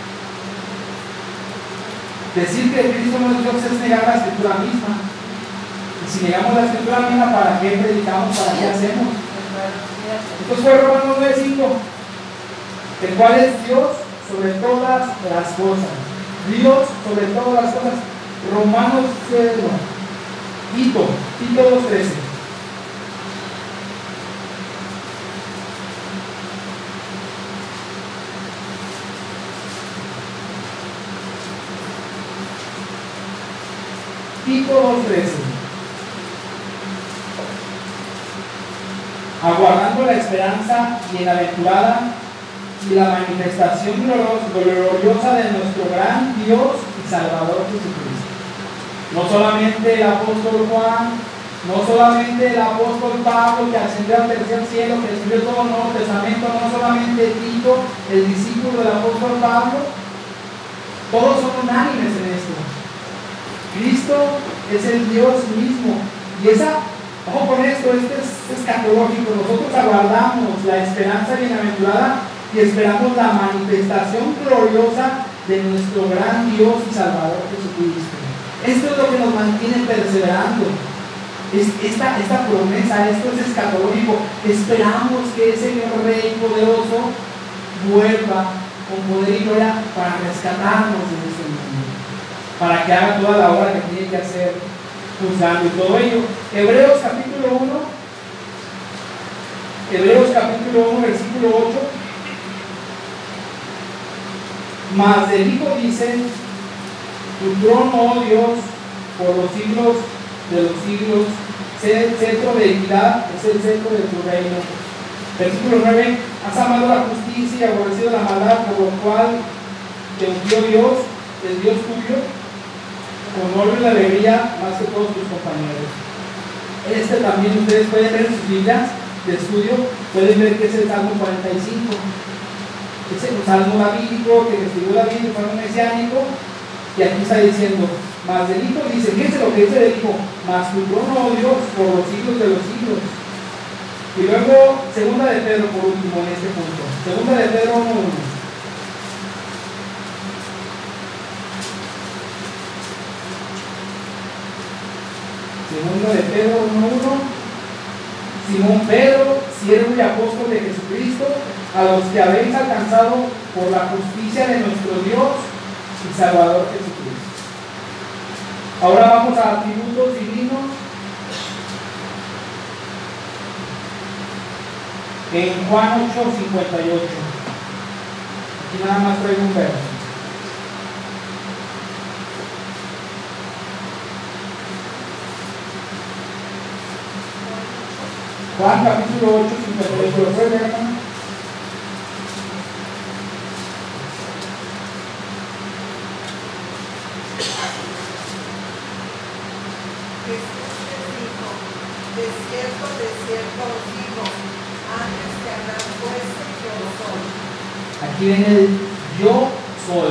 Decir que Cristo no es Dios es negar la Escritura misma. Si negamos la Escritura misma, ¿para qué predicamos? ¿Para qué hacemos? Esto fue Romanos nueve cinco, el cual es Dios sobre todas las cosas. Dios sobre todas las cosas. Romanos cero. Tito, Tito dos trece. Tito dos trece. Aguardando la esperanza bienaventurada y la manifestación gloriosa de nuestro gran Dios y Salvador Jesucristo. No solamente el apóstol Juan, no solamente el apóstol Pablo, que ascendió al tercer cielo, que escribió todo el Nuevo Testamento, no solamente Tito, el discípulo del apóstol Pablo, todos son unánimes en esto. Cristo es el Dios mismo, y esa, ojo con esto, esto es escatológico. Nosotros aguardamos la esperanza bienaventurada y esperamos la manifestación gloriosa de nuestro gran Dios y Salvador Jesucristo. Esto es lo que nos mantiene perseverando. Es esta, esta promesa, esto es escatológico. Esperamos que ese Rey poderoso vuelva con poder y gloria para rescatarnos de este mundo, para que haga toda la obra que tiene que hacer, juzgando y todo ello. Hebreos capítulo uno, Hebreos capítulo uno, versículo ocho. Mas del Hijo dice, tu trono, oh Dios, por los siglos de los siglos, sé centro de equidad, es el centro de tu reino. Versículo nueve, has amado la justicia y aborrecido la maldad, por lo cual te ungió Dios, el Dios tuyo, con honor y alegría más que todos tus compañeros. Este también ustedes pueden ver en sus Biblias de estudio, pueden ver que es el Salmo cuarenta y cinco. Es el Salmo davídico que escribió David, el Salmo mesiánico, Y aquí está diciendo, más del Hijo, dice, fíjense lo que dice del Hijo, más tu trono, oh Dios, por los siglos de los siglos. Y luego, segunda de Pedro, por último, en este punto. Segunda de Pedro uno. Segunda de Pedro uno uno. Simón Pedro, siervo y apóstol de Jesucristo, a los que habéis alcanzado por la justicia de nuestro Dios y Salvador Jesucristo. Ahora vamos a atributos divinos. En Juan ocho cincuenta y ocho. Aquí nada más traigo un verso. Juan capítulo ocho cincuenta y ocho. ¿Lo puede ver, hermano? Jesús les dijo, de cierto, de cierto os digo, antes que Abraham fuese, yo soy. Aquí viene el yo soy.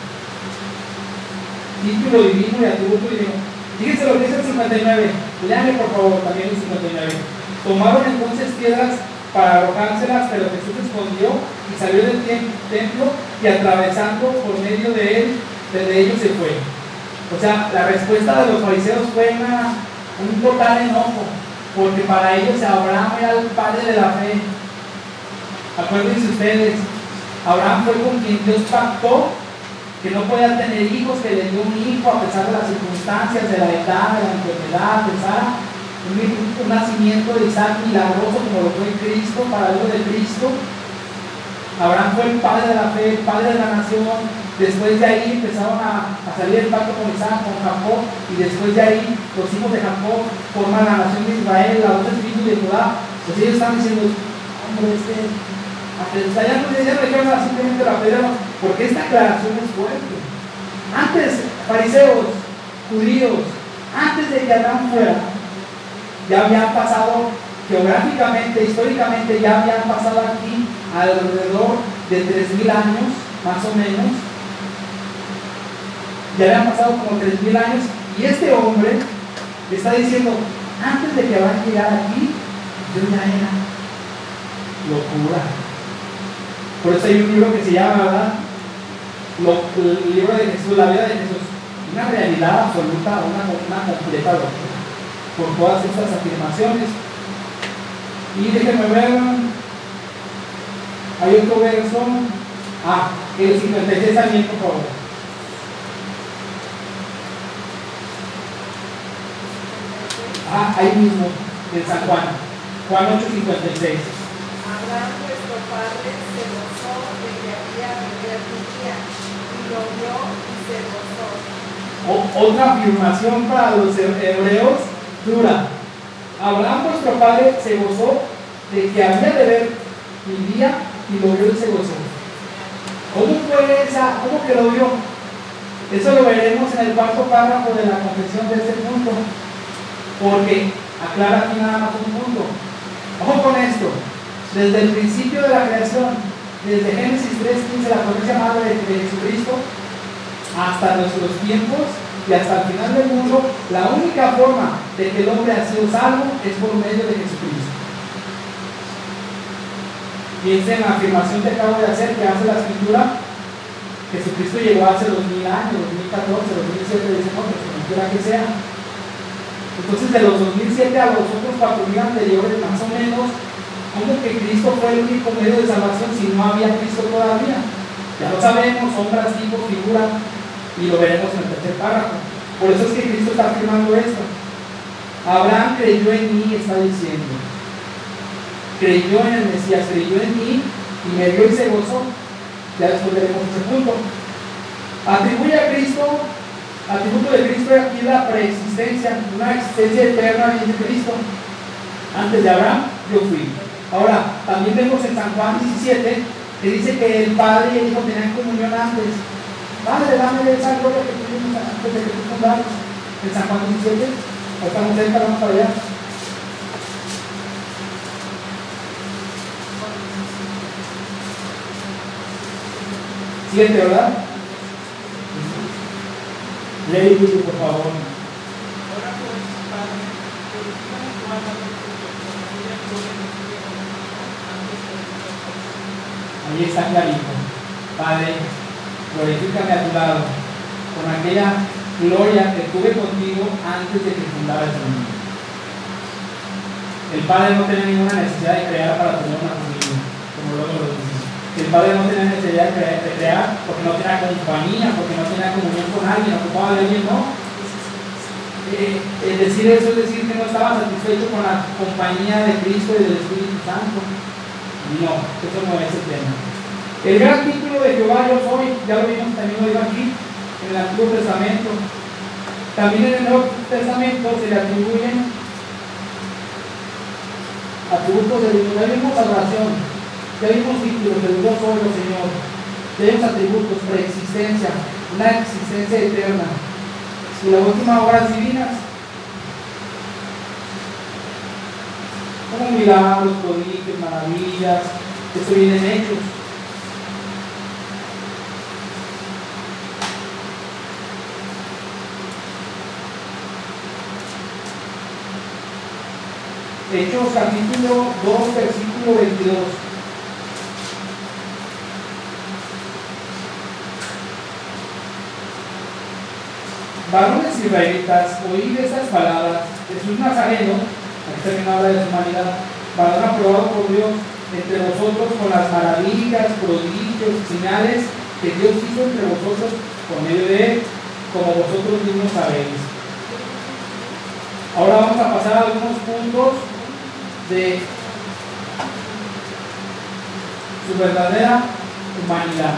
Título divino y atributo divino. Fíjense lo que dice el cincuenta y nueve. Léanme por favor también el cincuenta y nueve. Tomaron entonces piedras para arrojárselas, pero Jesús escondió y salió del templo y atravesando por medio de él, desde ellos se fue. O sea, la respuesta de los fariseos fue una, un total enojo, porque para ellos Abraham era el padre de la fe. Acuérdense ustedes, Abraham fue con quien Dios pactó que no podía tener hijos, que le dio un hijo a pesar de las circunstancias, de la edad, de la enfermedad, de Sara, un, un nacimiento de Isaac milagroso como lo fue Cristo, para algo de Cristo. Abraham fue el padre de la fe, el padre de la nación. Después de ahí empezaron a, a salir el pacto con Isaac, con Jacob, y después de ahí los hijos de Jacob forman la nación de Israel, la otra tribu de Judá. Pues ellos están diciendo, hombre, este, hasta ya no le dijeron simplemente la piedra, porque esta aclaración es fuerte. Antes, fariseos, judíos, antes de que Adán fuera, ya habían pasado geográficamente, históricamente, ya habían pasado aquí alrededor de tres mil años, más o menos. Ya habían pasado como tres mil años, y este hombre le está diciendo, antes de que van a llegar aquí, yo ya era locura. Por eso hay un libro que se llama, ¿verdad? Lo, el libro de Jesús, la vida de Jesús, una realidad absoluta, una, una completa locura, por todas estas afirmaciones. Y déjenme ver, hay otro verso, ah, el cincuenta y seis también, por favor. Ah, ahí mismo, en San Juan, Juan ocho cincuenta y seis. Abraham, vuestro padre, se gozó de que había beber un día, y lo vio y se gozó. O, otra afirmación para los hebreos dura. Abraham, vuestro padre, se gozó de que había de ver un día y lo vio y se gozó. ¿Cómo fue esa? ¿Cómo que lo vio? Eso lo veremos en el cuarto párrafo de la confesión de este punto. Porque aclara aquí nada más un punto. Ojo con esto. Desde el principio de la creación, desde Génesis tres quince, la promesa madre de Jesucristo, hasta nuestros tiempos y hasta el final del mundo, la única forma de que el hombre ha sido salvo es por medio de Jesucristo. Piensen en la afirmación que acabo de hacer, que hace la Escritura. Jesucristo llegó hace dos mil años, dos mil catorce, dos mil siete, dice, no, pues como quiera que sea. Entonces, de los dos mil siete a los otros cuatro mil anteriores, más o menos, ¿cómo que Cristo fue el único medio de salvación si no había Cristo todavía? Ya lo sabemos, sombras, tipos, figuras, y lo veremos en el tercer párrafo. Por eso es que Cristo está afirmando esto. Abraham creyó en mí, está diciendo. Creyó en el Mesías, creyó en mí, y me vio y se gozó. Ya después veremos ese punto. Atribuye a Cristo, atributo de Cristo aquí la preexistencia, una existencia eterna en Cristo. Antes de Abraham, yo fui. Ahora, también vemos en San Juan diecisiete que dice que el Padre y el Hijo tenían comunión antes. Padre, dame esa gloria que tuvimos antes de que tú fundaras. En San Juan diecisiete, estamos cerca, vamos para allá. siete, ¿verdad? Rey, por favor. Ahora pues, Padre, glorifícame tu alma con tu gloria y gloria de tu Hijo, antes de todas las cosas. Ahí está clarito. Padre, glorifícame a tu lado con aquella gloria que tuve contigo antes de que fundaras el mundo. El Padre no tenía ninguna necesidad de crear para tener una familia, como luego lo dice. El Padre no tenía necesidad de crear, de crear porque no tenía compañía, porque no tenía comunión con alguien, ocupaba de alguien, no. Eh, el decir eso es decir que no estaba satisfecho con la compañía de Cristo y del Espíritu Santo. No, eso no es el tema. El gran título de Jehová yo soy, ya lo vimos, también lo digo aquí, en el Antiguo Testamento. También en el Nuevo Testamento se le atribuyen atributos de Dios. Ya vimos adoración, ya vimos títulos de yo soy, oh Señor. Ya vimos atributos, preexistencia, una existencia eterna. Y la última, obras divinas, como milagros, prodigios, maravillas, eso viene en Hechos. Hechos capítulo dos, versículo veintidós. Varones israelitas, oíd estas palabras. Jesús Nazareno, aquí también habla de su humanidad, varón aprobado por Dios entre vosotros con las maravillas, prodigios, señales que Dios hizo entre vosotros por medio de él, como vosotros mismos sabéis. Ahora vamos a pasar a algunos puntos de su verdadera humanidad.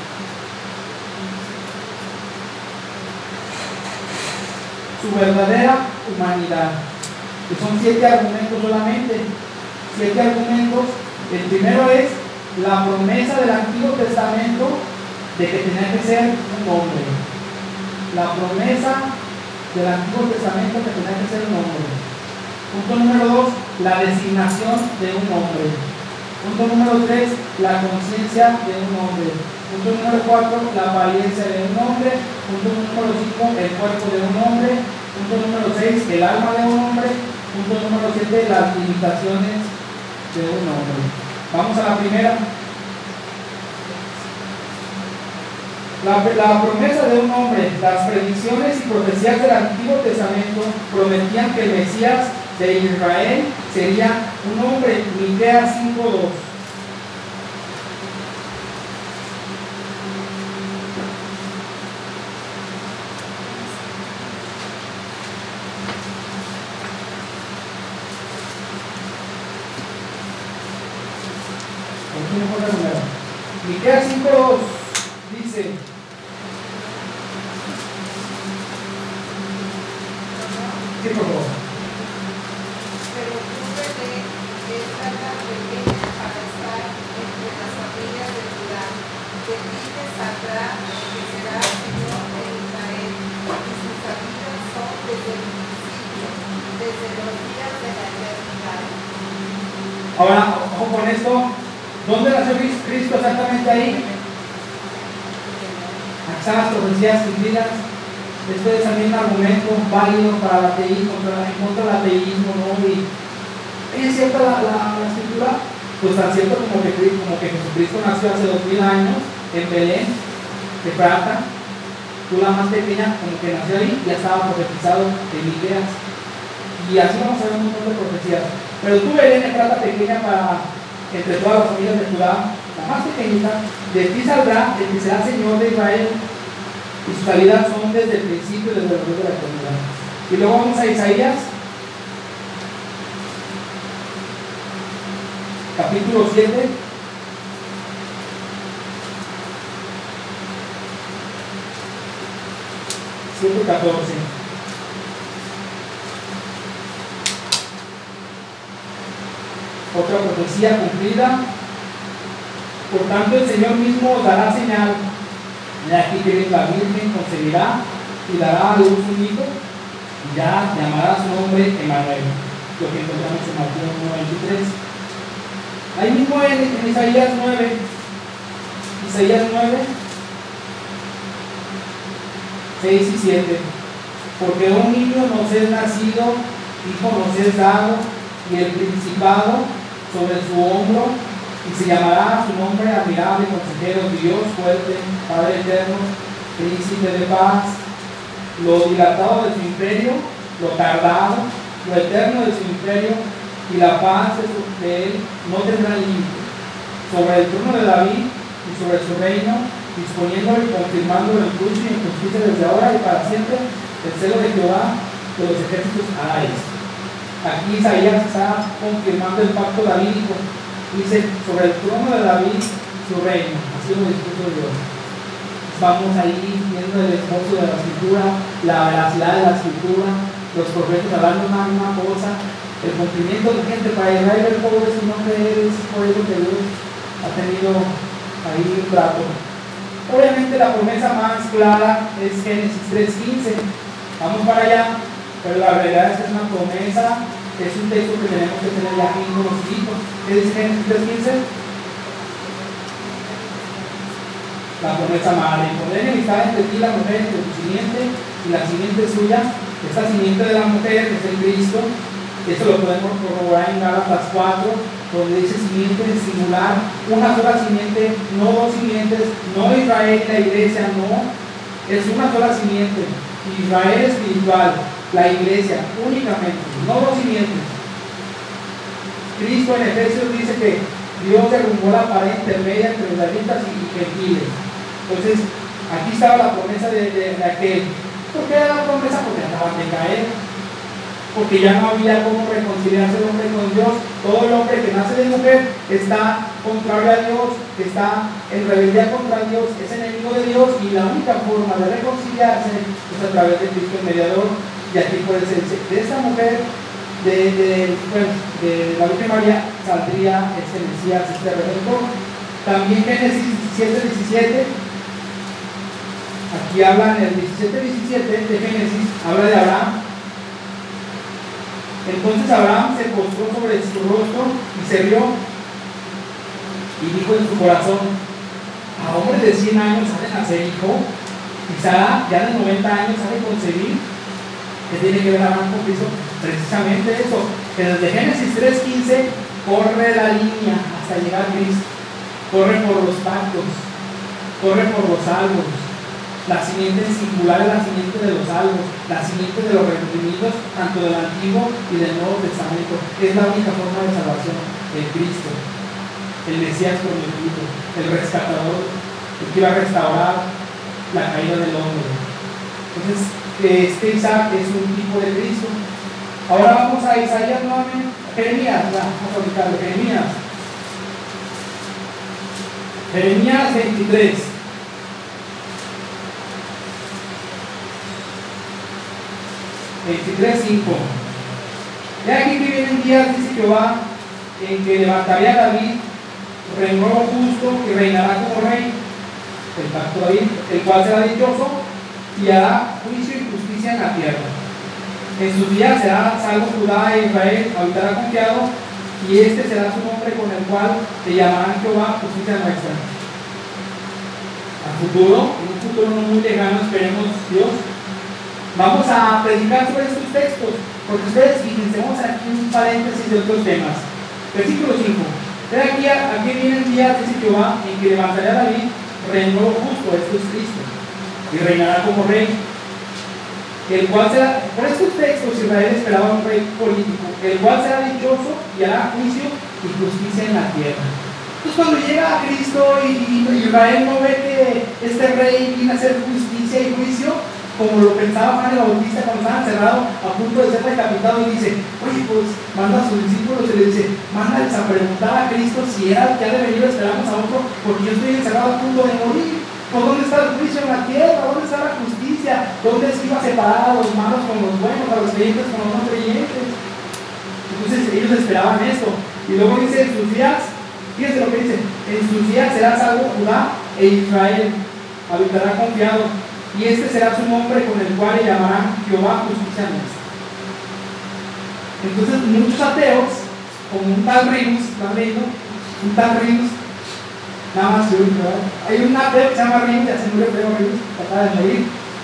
Su verdadera humanidad, que son siete argumentos solamente, siete argumentos. El primero es la promesa del Antiguo Testamento de que tenía que ser un hombre. La promesa del Antiguo Testamento que tenía que ser un hombre. Punto número dos, la designación de un hombre. Punto número tres, la conciencia de un hombre. Punto número cuatro, la apariencia de un hombre. Punto número cinco, el cuerpo de un hombre. Punto número seis, el alma de un hombre. Punto número siete, las limitaciones de un hombre. Vamos a la primera. La, la promesa de un hombre. Las predicciones y profecías del Antiguo Testamento prometían que el Mesías de Israel sería un hombre. Miqueas cinco dos. Miqueas cinco dos dice: sí, por favor. Pero tú, Belén, es tanta pequeña para estar entre las familias de Judá. De ti te saldrá el que será Señor de Israel, y sus caminos son desde el principio, desde los días de la eternidad. Ahora, ojo con esto. ¿Dónde nació Cristo exactamente ahí? Aquí están las profecías cumplidas. Este es también un argumento válido para el ateísmo, contra, en contra del ateísmo, ¿no? Y ¿es cierta la, la, la escritura? Pues tan cierto como que, como que Jesucristo nació hace dos mil años en Belén, de Frata. Tú, la más pequeña, como que nació ahí, ya estaba profetizado en Miqueas. Y así vamos a ver un montón de profecías. Pero tú, Belén, de Frata pequeña para entre todas las familias de Judá, la más pequeñita, de ti saldrá el que será Señor de Israel, y sus salidas son desde el principio, desde los días de la eternidad. Y luego vamos a Isaías, capítulo siete. siete catorce. Otra profecía cumplida. Por tanto, el Señor mismo os dará señal. Y aquí que la Virgen concebirá y dará a luz un hijo, y ya llamará su nombre Emmanuel. Lo que encontramos en Mateo uno veintitrés. Ahí mismo en, en Isaías nueve. Isaías nueve. seis y siete. Porque un niño nos es nacido, hijo nos es dado, y el principado sobre su hombro, y se llamará su nombre admirable, consejero, Dios fuerte, Padre eterno, príncipe de paz. Lo dilatado de su imperio, lo tardado, lo eterno de su imperio y la paz de, su, de él no tendrán límite. Sobre el trono de David y sobre su reino, disponiéndolo y confirmándolo en juicio y en justicia desde ahora y para siempre, el celo de Jehová de los ejércitos hará esto. Aquí Isaías está confirmando el pacto davídico. Dice, sobre el trono de David, su reino. Así lo dispuso Dios. Vamos ahí viendo el esfuerzo de la escritura, la veracidad de la escritura, los profetas hablando una misma cosa, el cumplimiento de gente para Israel, el pueblo de su nombre es por eso que Dios ha tenido ahí un trato. Obviamente la promesa más clara es Génesis tres quince. Vamos para allá, pero la realidad es que es una promesa, es un texto que tenemos que tener ya aquí conocido. ¿Qué dice Génesis tres quince? La promesa madre. Pondré enemistad entre ti y la mujer, entre tu simiente y la simiente suya. Esta simiente de la mujer, que es el Cristo. Esto lo podemos corroborar en Gálatas cuatro, donde dice simiente singular, una sola simiente, no dos simientes, no Israel y la iglesia, no, es una sola simiente. Israel espiritual, la iglesia únicamente, no dos simientes. Cristo en Efesios dice que Dios derrumbó la pared intermedia entre israelitas y gentiles. Entonces, aquí estaba la promesa de, de, de aquel. ¿Por qué era la promesa? Porque acaban de caer. Porque ya no había cómo reconciliarse el hombre con Dios. Todo el hombre que nace de mujer está contrario a Dios, que está en rebeldía contra Dios, es enemigo de Dios, y la única forma de reconciliarse es a través de Cristo el mediador. Y aquí puede ser de esta mujer, de, de, bueno, de la Virgen María, saldría este Mesías, este Redentor. También Génesis diecisiete diecisiete, aquí habla en el diecisiete diecisiete de Génesis, habla de Abraham. Entonces Abraham se postró sobre su rostro y se rió y dijo en su corazón: a hombres de cien años ha de nacer hijo, y Sara ya de noventa años ha de concebir. ¿Qué tiene que ver Abraham con Cristo? Precisamente eso, que desde Génesis tres quince corre la línea hasta llegar a Cristo, corre por los pactos, corre por los salvos. La simiente singular es la simiente de los salvos, la simiente de los redimidos, tanto del Antiguo y del Nuevo Testamento. Es la única forma de salvación, el Cristo, el Mesías prometido, el rescatador, el que iba a restaurar la caída del hombre. Entonces, este Isaac es un tipo de Cristo. Ahora vamos a Isaías nuevamente, Jeremías, vamos a ubicarlo, Jeremías. Jeremías veintitrés. veintitrés cinco. He aquí que vienen días, dice Jehová, en que levantaré a David, renuevo justo, y reinará como rey, el pacto de David, el cual será dichoso y hará juicio y justicia en la tierra. En sus días será salvo Judá e Israel, habitará confiado, y este será su nombre con el cual te llamarán Jehová, justicia nuestra. A futuro, en un futuro no muy lejano, esperemos Dios, vamos a predicar sobre estos textos, porque ustedes fíjense, vamos a aquí un paréntesis de otros temas. Versículo cinco. Pero aquí, aquí vienen días, dice Jehová, en que levantaré a David, renuevo justo, esto es Cristo, y reinará como rey. El cual será, por estos textos Israel esperaba un rey político, el cual será dichoso y hará juicio y justicia en la tierra. Entonces cuando llega a Cristo y, y Israel no ve que este rey viene a hacer justicia y juicio, como lo pensaba Juan el Bautista cuando estaba encerrado a punto de ser decapitado, y dice: oye, pues manda a sus discípulos y le dice: mándales a preguntar a Cristo si era que ha de venir, esperamos a otro, porque yo estoy encerrado a punto de morir. Pues ¿dónde está el juicio en la tierra? ¿Dónde está la justicia? ¿Dónde es que iba a separar a los malos con los buenos, a los creyentes con los no creyentes? Entonces ellos esperaban esto. Y luego dice: en sus días, fíjense lo que dice, en sus días será salvo Judá e Israel, habitará confiado, y este será su nombre con el cual le llamarán Jehová, justicia nuestra. Entonces muchos ateos, como un tal Rinus, ¿lo han leído? Un tal Rinus, nada más que un, ¿verdad? Hay un ateo que se llama Rinus, ya se murió, creo, Rinus, acaba de morir.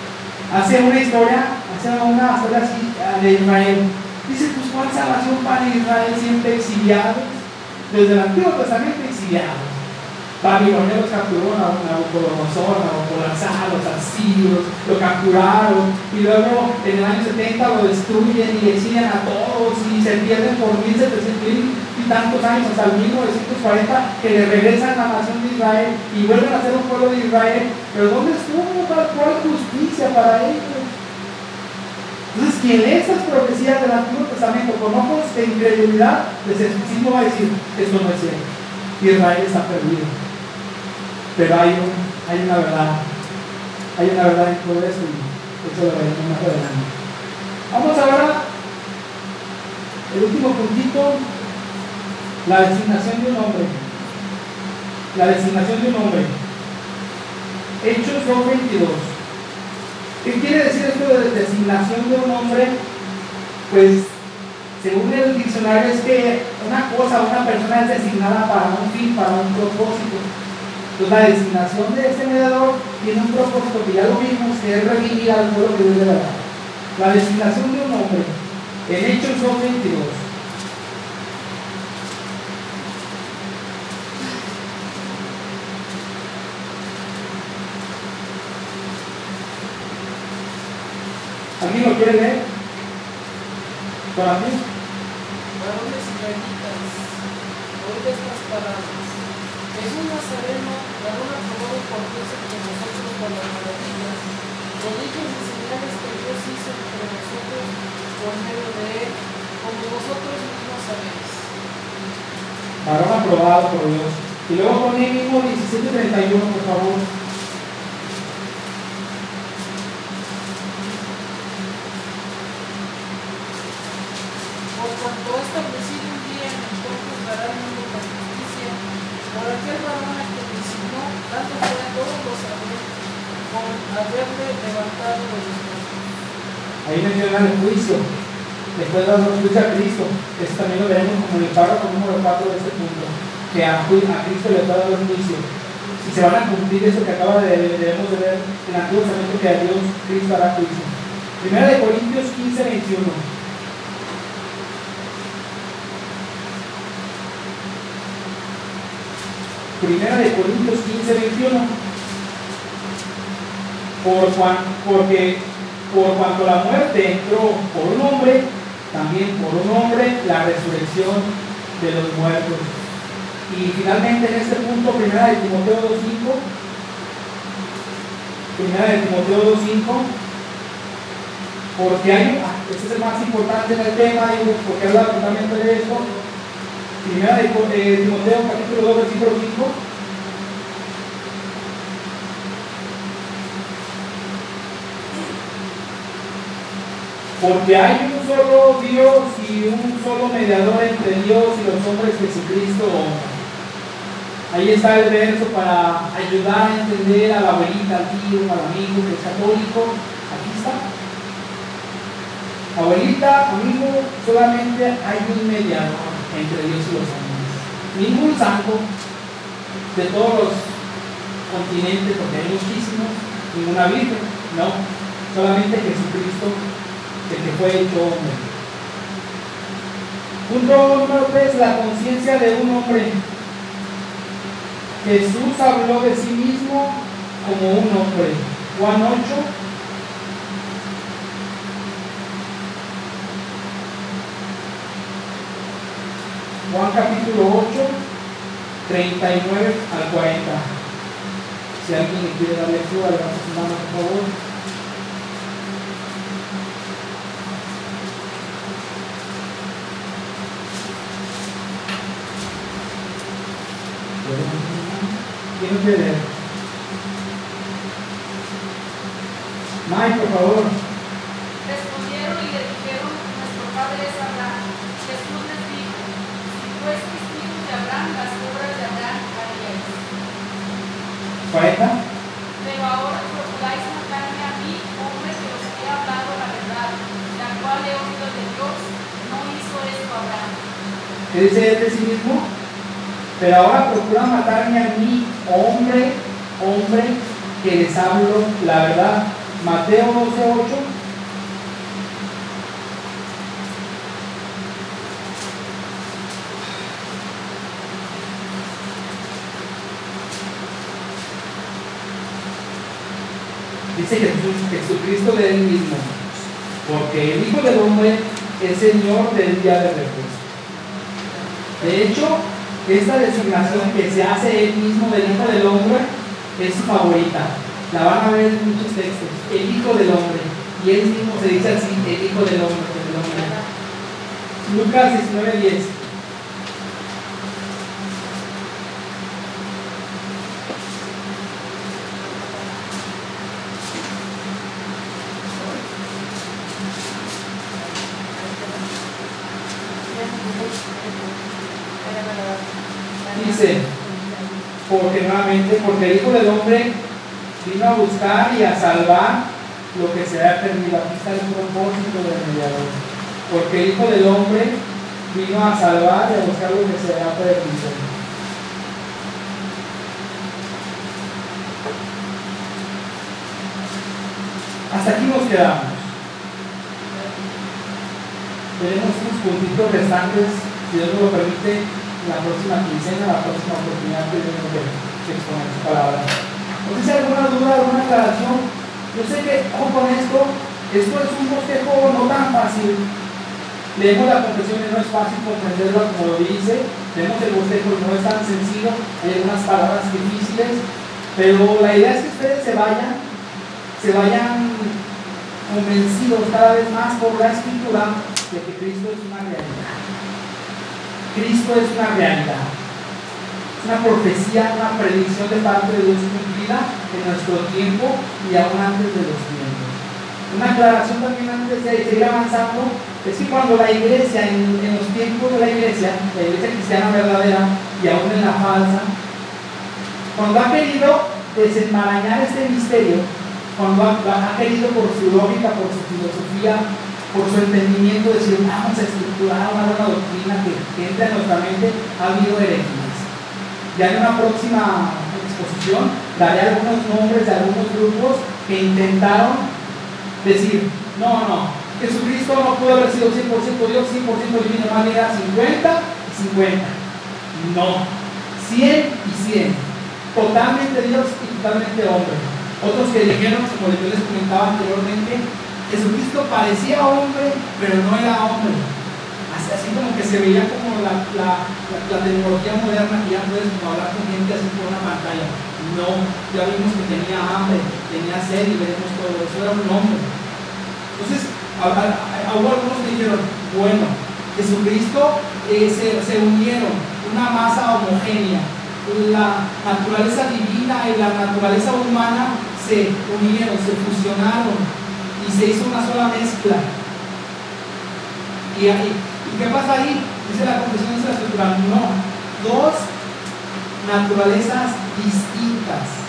hace una historia, hace una historia así de Israel. Dice, pues ¿cuál salvación para Israel siempre exiliados? Desde el Antiguo Testamento exiliados. Babilonia los capturó, Nabucodonosor, Nabopolassar, los asirios, lo capturaron y luego en el año setenta lo destruyen y exilian a todos y se pierden por mil setecientos y tantos años hasta el mil novecientos cuarenta que le regresan a la nación de Israel y vuelven a ser un pueblo de Israel. Pero ¿dónde estuvo? ¿Cuál justicia para ellos? Entonces, quien lee estas profecías del Antiguo Testamento con ojos de incredulidad, de escepticismo, va a decir: esto no es cierto, Israel está perdido. Pero hay, un, hay una verdad, hay una verdad en todo esto y eso lo veremos más adelante. Vamos ahora, el último puntito, la designación de un hombre. La designación de un hombre. Hechos dos veintidós. ¿Qué quiere decir esto de designación de un hombre? Pues, según el diccionario, es que una cosa, una persona es designada para un fin, para un propósito. Entonces, la designación de este mediador tiene un propósito que ya lo vimos, que es redimir al pueblo que Dios le dará. La designación de un hombre en Hechos dos veintidós. ¿Alguien lo quiere leer? ¿Para mí? Varones israelitas, oíd estas palabras. Jesús Nazareno, varón aprobado por Dios entre nosotros por las maravillas, prodigios y señales que Dios hizo entre nosotros por medio de él, como vosotros mismos sabéis. Varón aprobado por Dios. Y luego pon ahí mismo diecisiete treinta y uno, por favor. Por cuanto ha establecido un día en el cual juzgará al mundo con justicia, por aquel varón a quien designó, dando fe a todos los sabios, con haberle levantado de los muertos. Ahí menciona el juicio. Después de dar juicio a Cristo. Eso también lo veremos como en el párrafo número cuatro de este punto. Que a, a Cristo le va a dar juicio. Si se van a cumplir eso que acaba de debemos de ver en el Antiguo Testamento, que a Dios Cristo hará juicio. Primera de Corintios quince veintiuno. Primera de Corintios quince veintiuno. Por cuan, porque por cuanto la muerte entró por un hombre, también por un hombre la resurrección de los muertos. Y finalmente en este punto, primera de Timoteo dos cinco. Primera de Timoteo dos cinco. Porque hay, este es el más importante en el tema, porque habla totalmente de esto. Primera de eh, Timoteo capítulo dos versículo cinco. Porque hay un solo Dios y un solo mediador entre Dios y los hombres, Jesucristo. Ahí está el verso para ayudar a entender a la abuelita, al tío, al amigo que es católico. Aquí está. Abuelita, amigo, solamente hay un mediador entre Dios y los hombres. Ningún santo de todos los continentes, porque hay muchísimos, ninguna virgen, no, solamente Jesucristo, el que fue hecho hombre. Punto número tres, la conciencia de un hombre. Jesús habló de sí mismo como un hombre. Juan ocho. Juan capítulo ocho, treinta y nueve al cuarenta. Si alguien le quiere dar lectura, levanta su mano, por favor. ¿Quién lo quiere leer? Mike, por favor. Respondieron y le dijeron: nuestro padre es Abraham. Jesús les dijo: si fueseis hijos de Abraham, las obras de Abraham haríais. cuarenta. Pero ahora procuráis matarme a mí, hombre que os he hablado la verdad, la cual he oído de Dios. No hizo esto Abraham. ¿Qué dice él de sí mismo? Pero ahora procura matarme a mí, hombre, hombre, que les hablo la verdad. Mateo doce ocho. Dice Jesús, Jesucristo de él mismo, porque el Hijo del Hombre es Señor del día de reposo. De hecho, esta designación que se hace él mismo del Hijo del Hombre es su favorita. La van a ver en muchos textos. El Hijo del Hombre. Y él mismo se dice así, el Hijo del Hombre. Del hombre. Lucas diecinueve diez. Dice, porque nuevamente, porque el Hijo del Hombre vino a buscar y a salvar lo que se había perdido. Aquí está el propósito del mediador. Porque el Hijo del Hombre vino a salvar y a buscar lo que se había perdido. Hasta aquí nos quedamos. Tenemos unos puntitos restantes, si Dios nos lo permite, la próxima quincena, la próxima oportunidad que tenemos de exponer su palabra. ¿No sé si hay alguna duda, alguna aclaración? Yo sé que, ojo con esto, esto es un bosquejo no tan fácil. Leemos la confesión y no es fácil comprenderlo como lo dice. Leemos el bosquejo y no es tan sencillo, hay algunas palabras difíciles, pero la idea es que ustedes se vayan, se vayan convencidos cada vez más por la Escritura de que Cristo es una realidad. Cristo es una realidad, es una profecía, una predicción de parte de Dios cumplida en nuestro tiempo y aún antes de los tiempos. Una aclaración también antes de seguir avanzando es que cuando la iglesia, en, en los tiempos de la iglesia, la iglesia cristiana verdadera y aún en la falsa, cuando ha querido desenmarañar este misterio, cuando ha, ha querido por su lógica, por su filosofía, por su entendimiento, decir, vamos a estructurar una nueva doctrina que, que entre en nuestra mente, ha habido herejías. Ya en una próxima exposición daré algunos nombres de algunos grupos que intentaron decir, no, no, Jesucristo no pudo haber sido cien por ciento Dios, cien por ciento divino, más era cincuenta y cincuenta. No, cien y cien, totalmente Dios y totalmente hombre. Otros que dijeron, como yo les comentaba anteriormente, Jesucristo parecía hombre, pero no era hombre. Así, así como que se veía como la, la, la, la tecnología moderna, que ya puedes como hablar con gente así por una pantalla. No, ya vimos que tenía hambre, tenía sed y veremos todo eso, era un hombre. Entonces, hubo algunos que dijeron, bueno, Jesucristo eh, se, se unieron, una masa homogénea, la naturaleza divina y la naturaleza humana se unieron, se fusionaron y se hizo una sola mezcla. ¿Y, ahí, ¿y qué pasa ahí? Dice la confesión de la escritura, no, dos naturalezas distintas.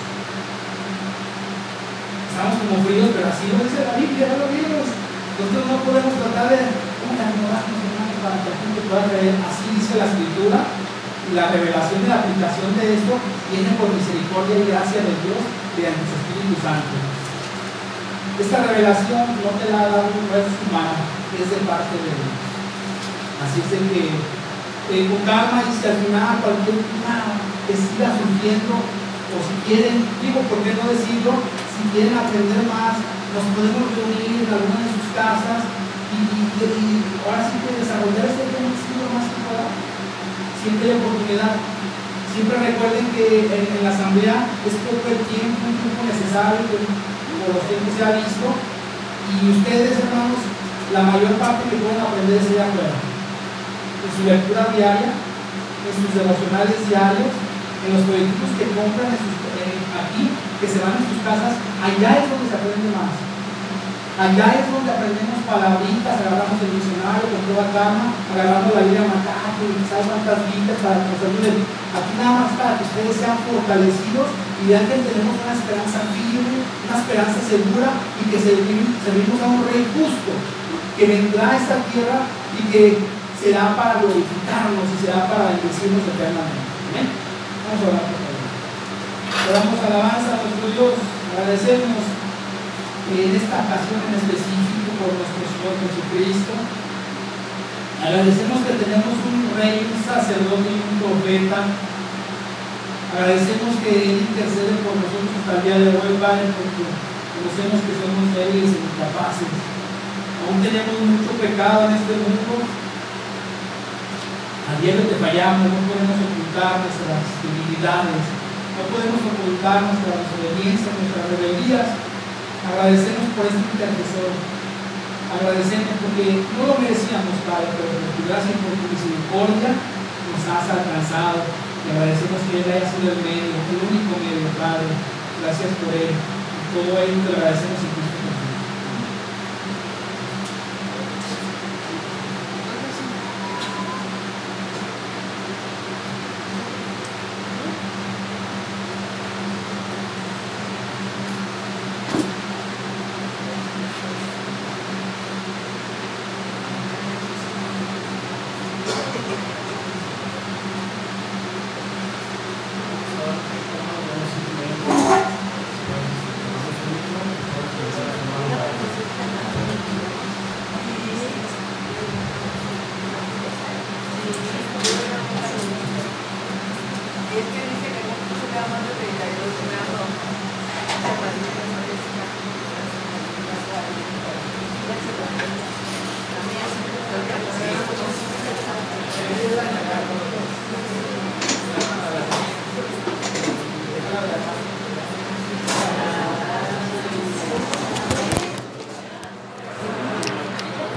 Estamos como fríos, pero así lo dice la Biblia, no lo vimos. Nosotros no podemos tratar de acomodarnos para que la gente pueda creer. Así dice la escritura. Y la revelación de la aplicación de esto viene por misericordia y gracia de Dios mediante su Espíritu Santo. Esta revelación no te la ha dado un juez humano, es de parte de Dios. Así es de que eh, con calma, y si al final cualquier una que siga surgiendo, o si quieren, digo, ¿por qué no decirlo? Si quieren aprender más, nos podemos reunir en alguna de sus casas y, y, y ahora sí que desarrollar este tema más que pueda. Siempre hay oportunidad. Siempre recuerden que en, en la asamblea es poco el tiempo, un tiempo necesario, que por los tiempos se ha visto, y ustedes, hermanos, la mayor parte que pueden aprender es allá afuera, en su lectura diaria, en sus devocionales diarios, en los proyectos que compran en sus, eh, aquí, que se van en sus casas. Allá es donde se aprende más. Allá es donde aprendemos palabritas, agarramos el diccionario con toda calma, agarramos la Biblia Macaco y quizás cuantas Biblias para que nos ayuden. Aquí nada más para que ustedes sean fortalecidos y vean que tenemos una esperanza firme, una esperanza segura y que servimos, servimos a un rey justo que vendrá a esta tierra y que será para glorificarnos y será para bendecirnos eternamente. ¿Amén? Vamos a orar por favor. Le damos alabanza a nuestro Dios, agradecemos en esta ocasión en específico por nuestro Señor Jesucristo. Agradecemos que tenemos un rey, un sacerdote y un profeta. Agradecemos que Él intercede por nosotros hasta el día de hoy, Padre, porque conocemos que somos débiles e incapaces. Aún tenemos mucho pecado en este mundo. A diario te fallamos, no podemos ocultar nuestras debilidades, no podemos ocultar nuestra desobediencia, nuestras rebeldías. Agradecemos por este intercesor. Agradecemos porque no lo merecíamos, Padre, pero por tu gracia y por tu misericordia nos has alcanzado. Y agradecemos que Él haya sido el medio, el único medio, Padre. Gracias por Él. Y todo ello te lo agradecemos en Cristo.